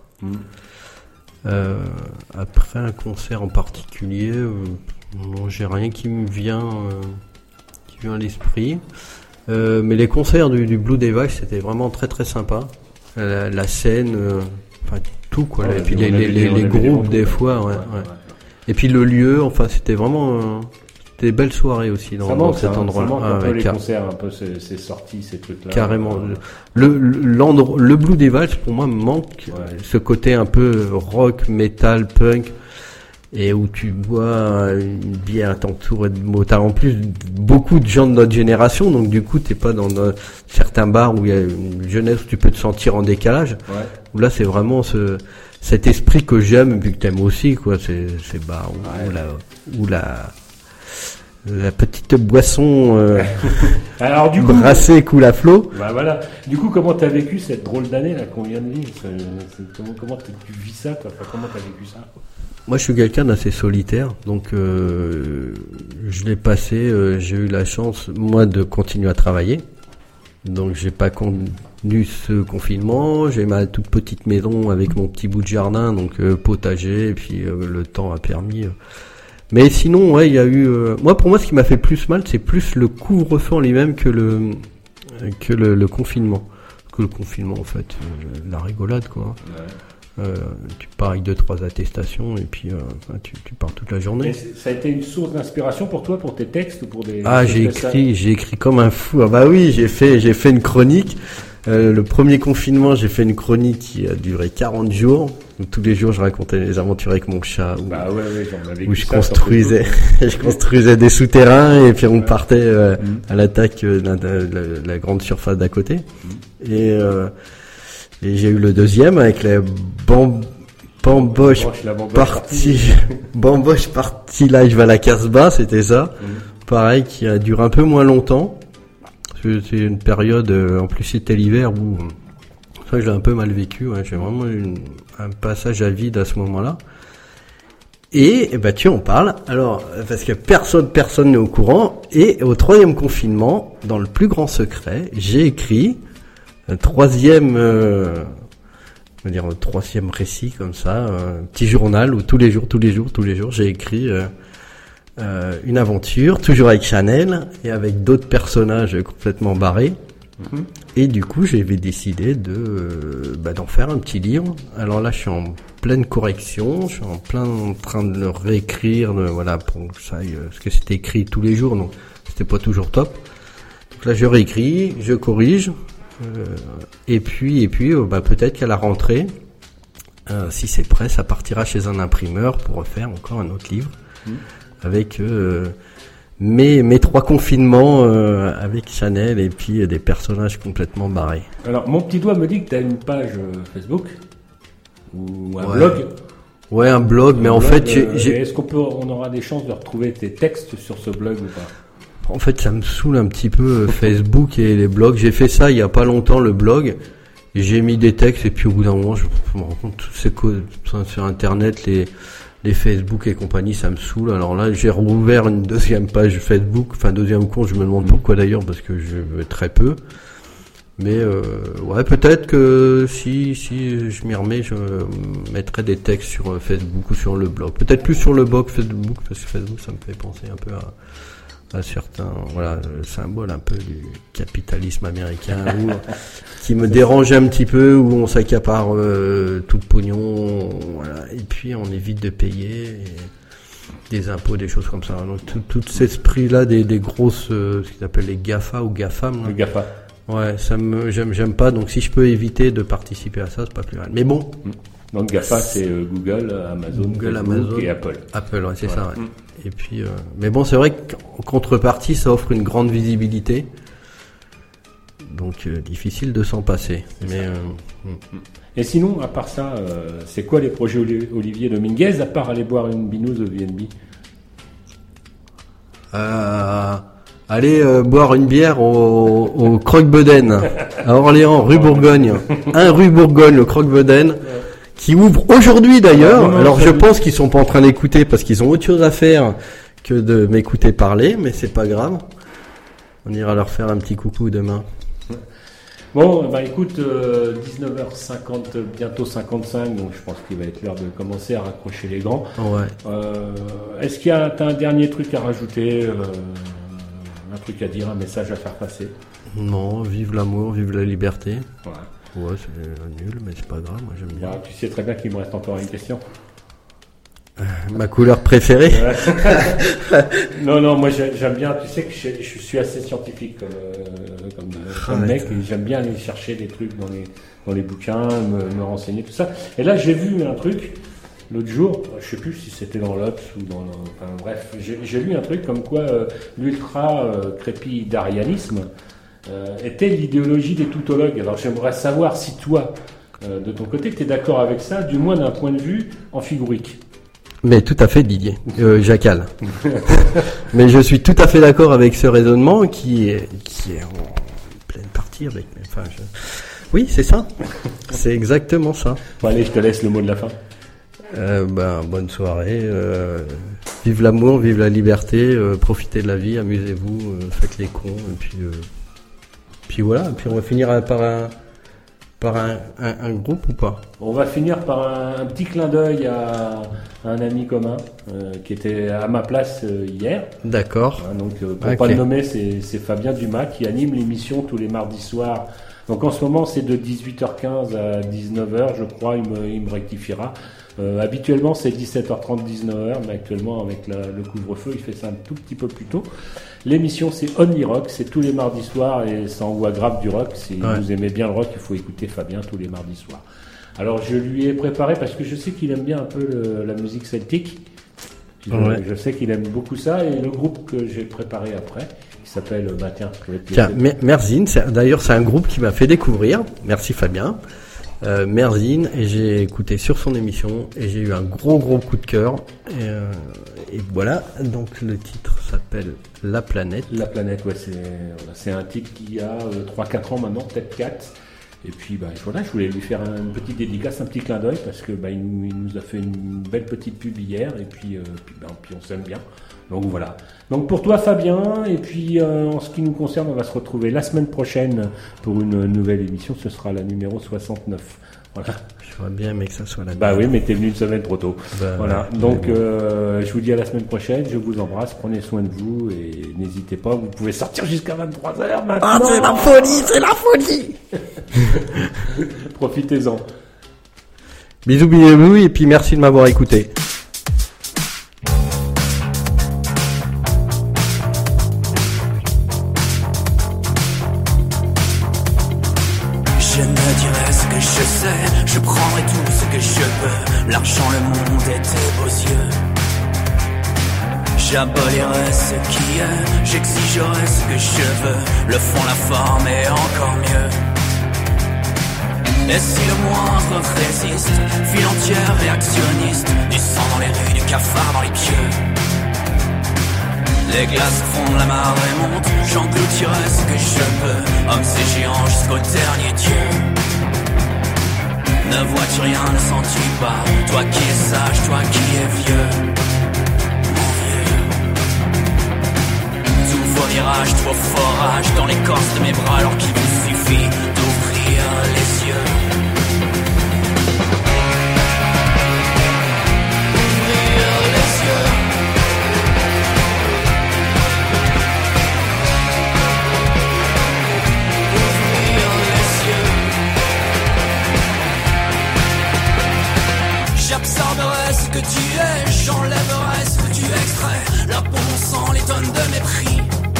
Après un concert en particulier, non, j'ai rien qui me vient à l'esprit. Mais les concerts du Blue Device, c'était vraiment très très sympa. La scène, tout quoi. Et puis les groupes des fois, ouais. Et puis le lieu, c'était vraiment des belles soirées aussi dans cet endroit. Ça manque un peu les concerts, un peu ces sorties, ces trucs-là. Carrément. Le Blue Device pour moi me manque ce côté un peu rock, metal, punk. Et où tu bois une bière, t'entouré de mots. T'as en plus beaucoup de gens de notre génération, donc du coup t'es pas dans certains bars où il y a une jeunesse où tu peux te sentir en décalage. Ouais. Où là c'est vraiment cet esprit que j'aime, puis que t'aimes aussi, quoi. Ces bars où la petite boisson alors, du coup, brassée coule à flot. Bah voilà. Du coup, comment t'as vécu cette drôle d'année là qu'on vient de vivre? Comment tu vis ça, toi? Comment t'as vécu ça? Moi, je suis quelqu'un d'assez solitaire, donc je l'ai passé. J'ai eu la chance, moi, de continuer à travailler. Donc, j'ai pas connu ce confinement. J'ai ma toute petite maison avec mon petit bout de jardin, donc potager. Et puis le temps a permis. Mais sinon, il y a eu. Pour moi, ce qui m'a fait plus mal, c'est plus le couvre-feu en lui-même que le confinement. Que le confinement, en fait, la rigolade, quoi. Ouais. Tu pars avec 2-3 attestations et puis tu pars toute la journée. Mais ça a été une source d'inspiration pour toi, pour tes textes ou pour des... j'ai écrit comme un fou. Ah bah oui, j'ai fait une chronique. Le premier confinement, j'ai fait une chronique qui a duré 40 jours. Où tous les jours, je racontais les aventures avec mon chat. Où je construisais des souterrains et puis on partait à l'attaque de la grande surface d'à côté. Et j'ai eu le deuxième avec la bamboche partie live à la Casbah, c'était ça. Pareil, qui a duré un peu moins longtemps. C'est une période, en plus c'était l'hiver où ça que je l'ai un peu mal vécu. Ouais. J'ai vraiment eu un passage à vide à ce moment-là. Et tu en parles. Alors, parce que personne n'est au courant. Et au 3e confinement, dans le plus grand secret, j'ai écrit un 3e récit comme ça, un petit journal où tous les jours, j'ai écrit une aventure, toujours avec Chanel et avec d'autres personnages complètement barrés. Et du coup, j'avais décidé d'en faire un petit livre. Alors là, je suis en pleine correction, je suis en train de le réécrire, pour que ça aille, parce que c'était écrit tous les jours, donc c'était pas toujours top. Donc là, je réécris, je corrige, et puis, peut-être qu'à la rentrée, si c'est prêt, ça partira chez un imprimeur pour refaire encore un autre livre avec mes 3 confinements avec Chanel et puis des personnages complètement barrés. Alors, mon petit doigt me dit que tu as une page Facebook ou un blog. Ouais, un blog, mais en fait, est-ce qu'on aura des chances de retrouver tes textes sur ce blog ou pas? En fait, ça me saoule un petit peu Facebook et les blogs. J'ai fait ça il y a pas longtemps, le blog. Et j'ai mis des textes et puis au bout d'un moment, je me rends compte c'est sur Internet, les Facebook et compagnie, ça me saoule. Alors là, j'ai rouvert une 2e page Facebook, 2e compte. Je me demande pourquoi d'ailleurs, parce que je veux très peu. Mais peut-être que si je m'y remets, je mettrai des textes sur Facebook ou sur le blog. Peut-être plus sur le blog Facebook, parce que Facebook, ça me fait penser un peu à certains symboles un peu du capitalisme américain qui me dérange un petit peu, où on s'accapare tout le pognon, et puis on évite de payer des impôts, des choses comme ça. Donc tout cet esprit-là des grosses, ce qu'ils appellent les GAFA ou GAFAM. Les GAFA. Ouais, j'aime pas. Donc si je peux éviter de participer à ça, c'est pas plus mal. Mais bon. Donc GAFA, c'est Google, Amazon, Facebook et Apple. Apple, ouais, c'est ça. Ouais. Et puis, mais bon, c'est vrai qu'en contrepartie, ça offre une grande visibilité. Donc difficile de s'en passer. Et sinon, à part ça, c'est quoi les projets Olivier Dominguez, à part aller boire une binouse au VNB? Aller boire une bière au Croque-Bedaine à Orléans, rue Bourgogne. Rue Bourgogne, le Croque-Bedaine, qui ouvre aujourd'hui d'ailleurs. Alors je pense qu'ils sont pas en train d'écouter parce qu'ils ont autre chose à faire que de m'écouter parler, mais c'est pas grave. On ira leur faire un petit coucou demain. Bon, écoute, 19h50, bientôt 55, donc je pense qu'il va être l'heure de commencer à raccrocher les gants. Ouais. Est-ce qu'il y a un dernier truc à rajouter, un truc à dire, un message à faire passer? Non, vive l'amour, vive la liberté. Ouais, c'est nul, mais c'est pas grave, moi j'aime bien. Tu sais très bien qu'il me reste encore une question. Ma couleur préférée? Non, moi j'aime bien, tu sais que je suis assez scientifique comme mec, et j'aime bien aller chercher des trucs dans les bouquins, me renseigner, tout ça. Et là j'ai vu un truc l'autre jour, je sais plus si c'était dans l'Obs ou bref, j'ai lu un truc comme quoi l'ultra crépidarianisme était l'idéologie des toutologues. Alors j'aimerais savoir si toi, de ton côté, tu es d'accord avec ça, du moins d'un point de vue amphigorique. Mais tout à fait, Didier, Jacal. Mais je suis tout à fait d'accord avec ce raisonnement qui est en pleine partie avec. Oui, c'est ça. C'est exactement ça. Bon, allez, je te laisse le mot de la fin. Bonne soirée. Vive l'amour, vive la liberté. Profitez de la vie, amusez-vous, faites les cons. Et puis voilà. Et puis on va finir par un groupe ou pas? On va finir par un petit clin d'œil à un ami commun qui était à ma place hier. D'accord. Donc pour pas le nommer, c'est Fabien Dumas qui anime l'émission tous les mardis soirs. Donc en ce moment c'est de 18h15 à 19h, je crois, il me rectifiera. Habituellement c'est 17h30, 19h, mais actuellement avec le couvre-feu il fait ça un tout petit peu plus tôt. L'émission c'est Only Rock, c'est tous les mardis soirs et ça envoie grave du rock. Si vous aimez bien le rock, il faut écouter Fabien tous les mardis soirs. Alors je lui ai préparé, parce que je sais qu'il aime bien un peu la musique celtique. Je sais qu'il aime beaucoup ça, et le groupe que j'ai préparé après, qui s'appelle Merzine, d'ailleurs c'est un groupe qui m'a fait découvrir. Merci Fabien. Merzine, et j'ai écouté sur son émission et j'ai eu un gros coup de cœur et voilà, donc le titre s'appelle La Planète. La Planète, ouais, c'est un titre qui a 3-4 ans maintenant, peut-être 4, Et puis voilà, je voulais lui faire une petite dédicace, un petit clin d'œil, parce que il nous a fait une belle petite pub hier, et puis on s'aime bien. Donc voilà. Donc pour toi Fabien, et puis en ce qui nous concerne, on va se retrouver la semaine prochaine pour une nouvelle émission, ce sera la numéro 69. Voilà. Je vois bien, mais que ça soit la Bah oui, mais t'es venu une semaine trop tôt. Voilà. Ouais, donc je vous dis à la semaine prochaine, je vous embrasse, prenez soin de vous et n'hésitez pas, vous pouvez sortir jusqu'à 23h maintenant. Ah, c'est la folie. Profitez-en. Bisous, bisous, et puis merci de m'avoir écouté. Je ne dirai ce que je sais, je prendrai tout ce que je peux. L'argent, le monde et tes beaux yeux. J'abolirai ce qui est, j'exigerai ce que je veux. Le fond, la forme et encore mieux. Et si le moindre résiste, ville entière réactionniste, du sang dans les rues, du cafard dans les pieux. Les glaces fondent, la marée monte, j'engloutirai ce que je peux. Hommes et géants jusqu'au dernier dieu. Ne vois-tu rien, ne sens-tu pas? Toi qui es sage, toi qui es vieux. Mon vieux. Tous vos virages, tous vos forages dans l'écorce de mes bras, alors qu'il vous suffit d'ouvrir les yeux. Ouvrir les yeux. J'absorberai ce que tu es, j'enlèverai ce que tu extrais. La peau, mon sang, les tonnes de mépris.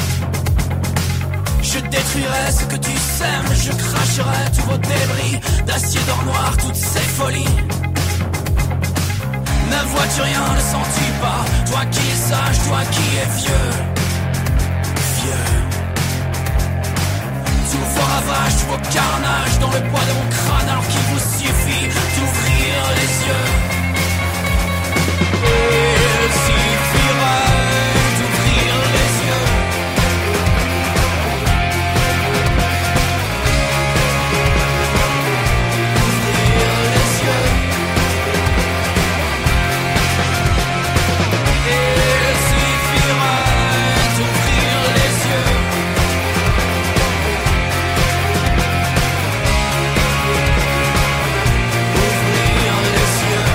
Je détruirai ce que tu sèmes, je cracherai tous vos débris. D'acier, d'or noir, toutes ces folies. Ne vois-tu rien, ne sens-tu pas? Toi qui es sage, toi qui es vieux. Vieux. Tous vos ravages, tous vos carnages dans le bois de mon crâne, alors qu'il vous suffit d'ouvrir les yeux. Il suffira d'ouvrir les yeux. Ouvrir les yeux. Il suffira d'ouvrir les yeux. Ouvrir les yeux.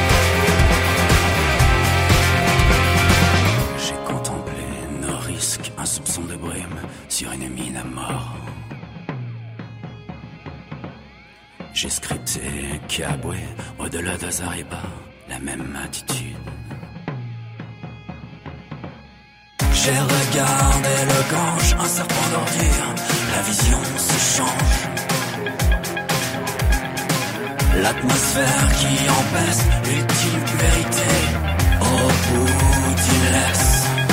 J'ai contemplé nos risques, un soupçon de brume sur une mine à mort. J'ai scripté Kabwe, au-delà d'Azariba, la même attitude. J'ai regardé le gange, un serpent d'ordure, la vision se change. L'atmosphère qui empêche l'ultime vérité au bout d'une laisse.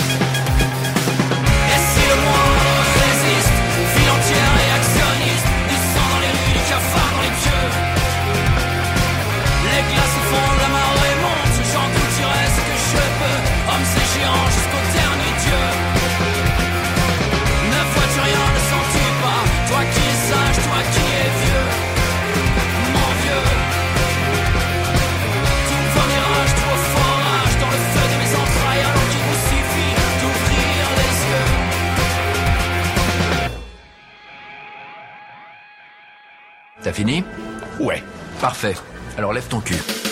Et si le moindre résiste, ville entière réactionniste, du sang dans les rues, du cafard dans les pieux. Les glaces fondent, la marée monte, j'en goûterai ce que je peux. Hommes et géants jusqu'au dernier dieu. Ne vois-tu rien, ne sens-tu pas? Toi qui es sage, toi qui es vieux. Mon vieux. Tous vos mirages, tous vos forages dans le feu de mes entrailles, alors qu'il vous suffit d'ouvrir les yeux. T'as fini? Ouais, parfait. Alors lève ton cul.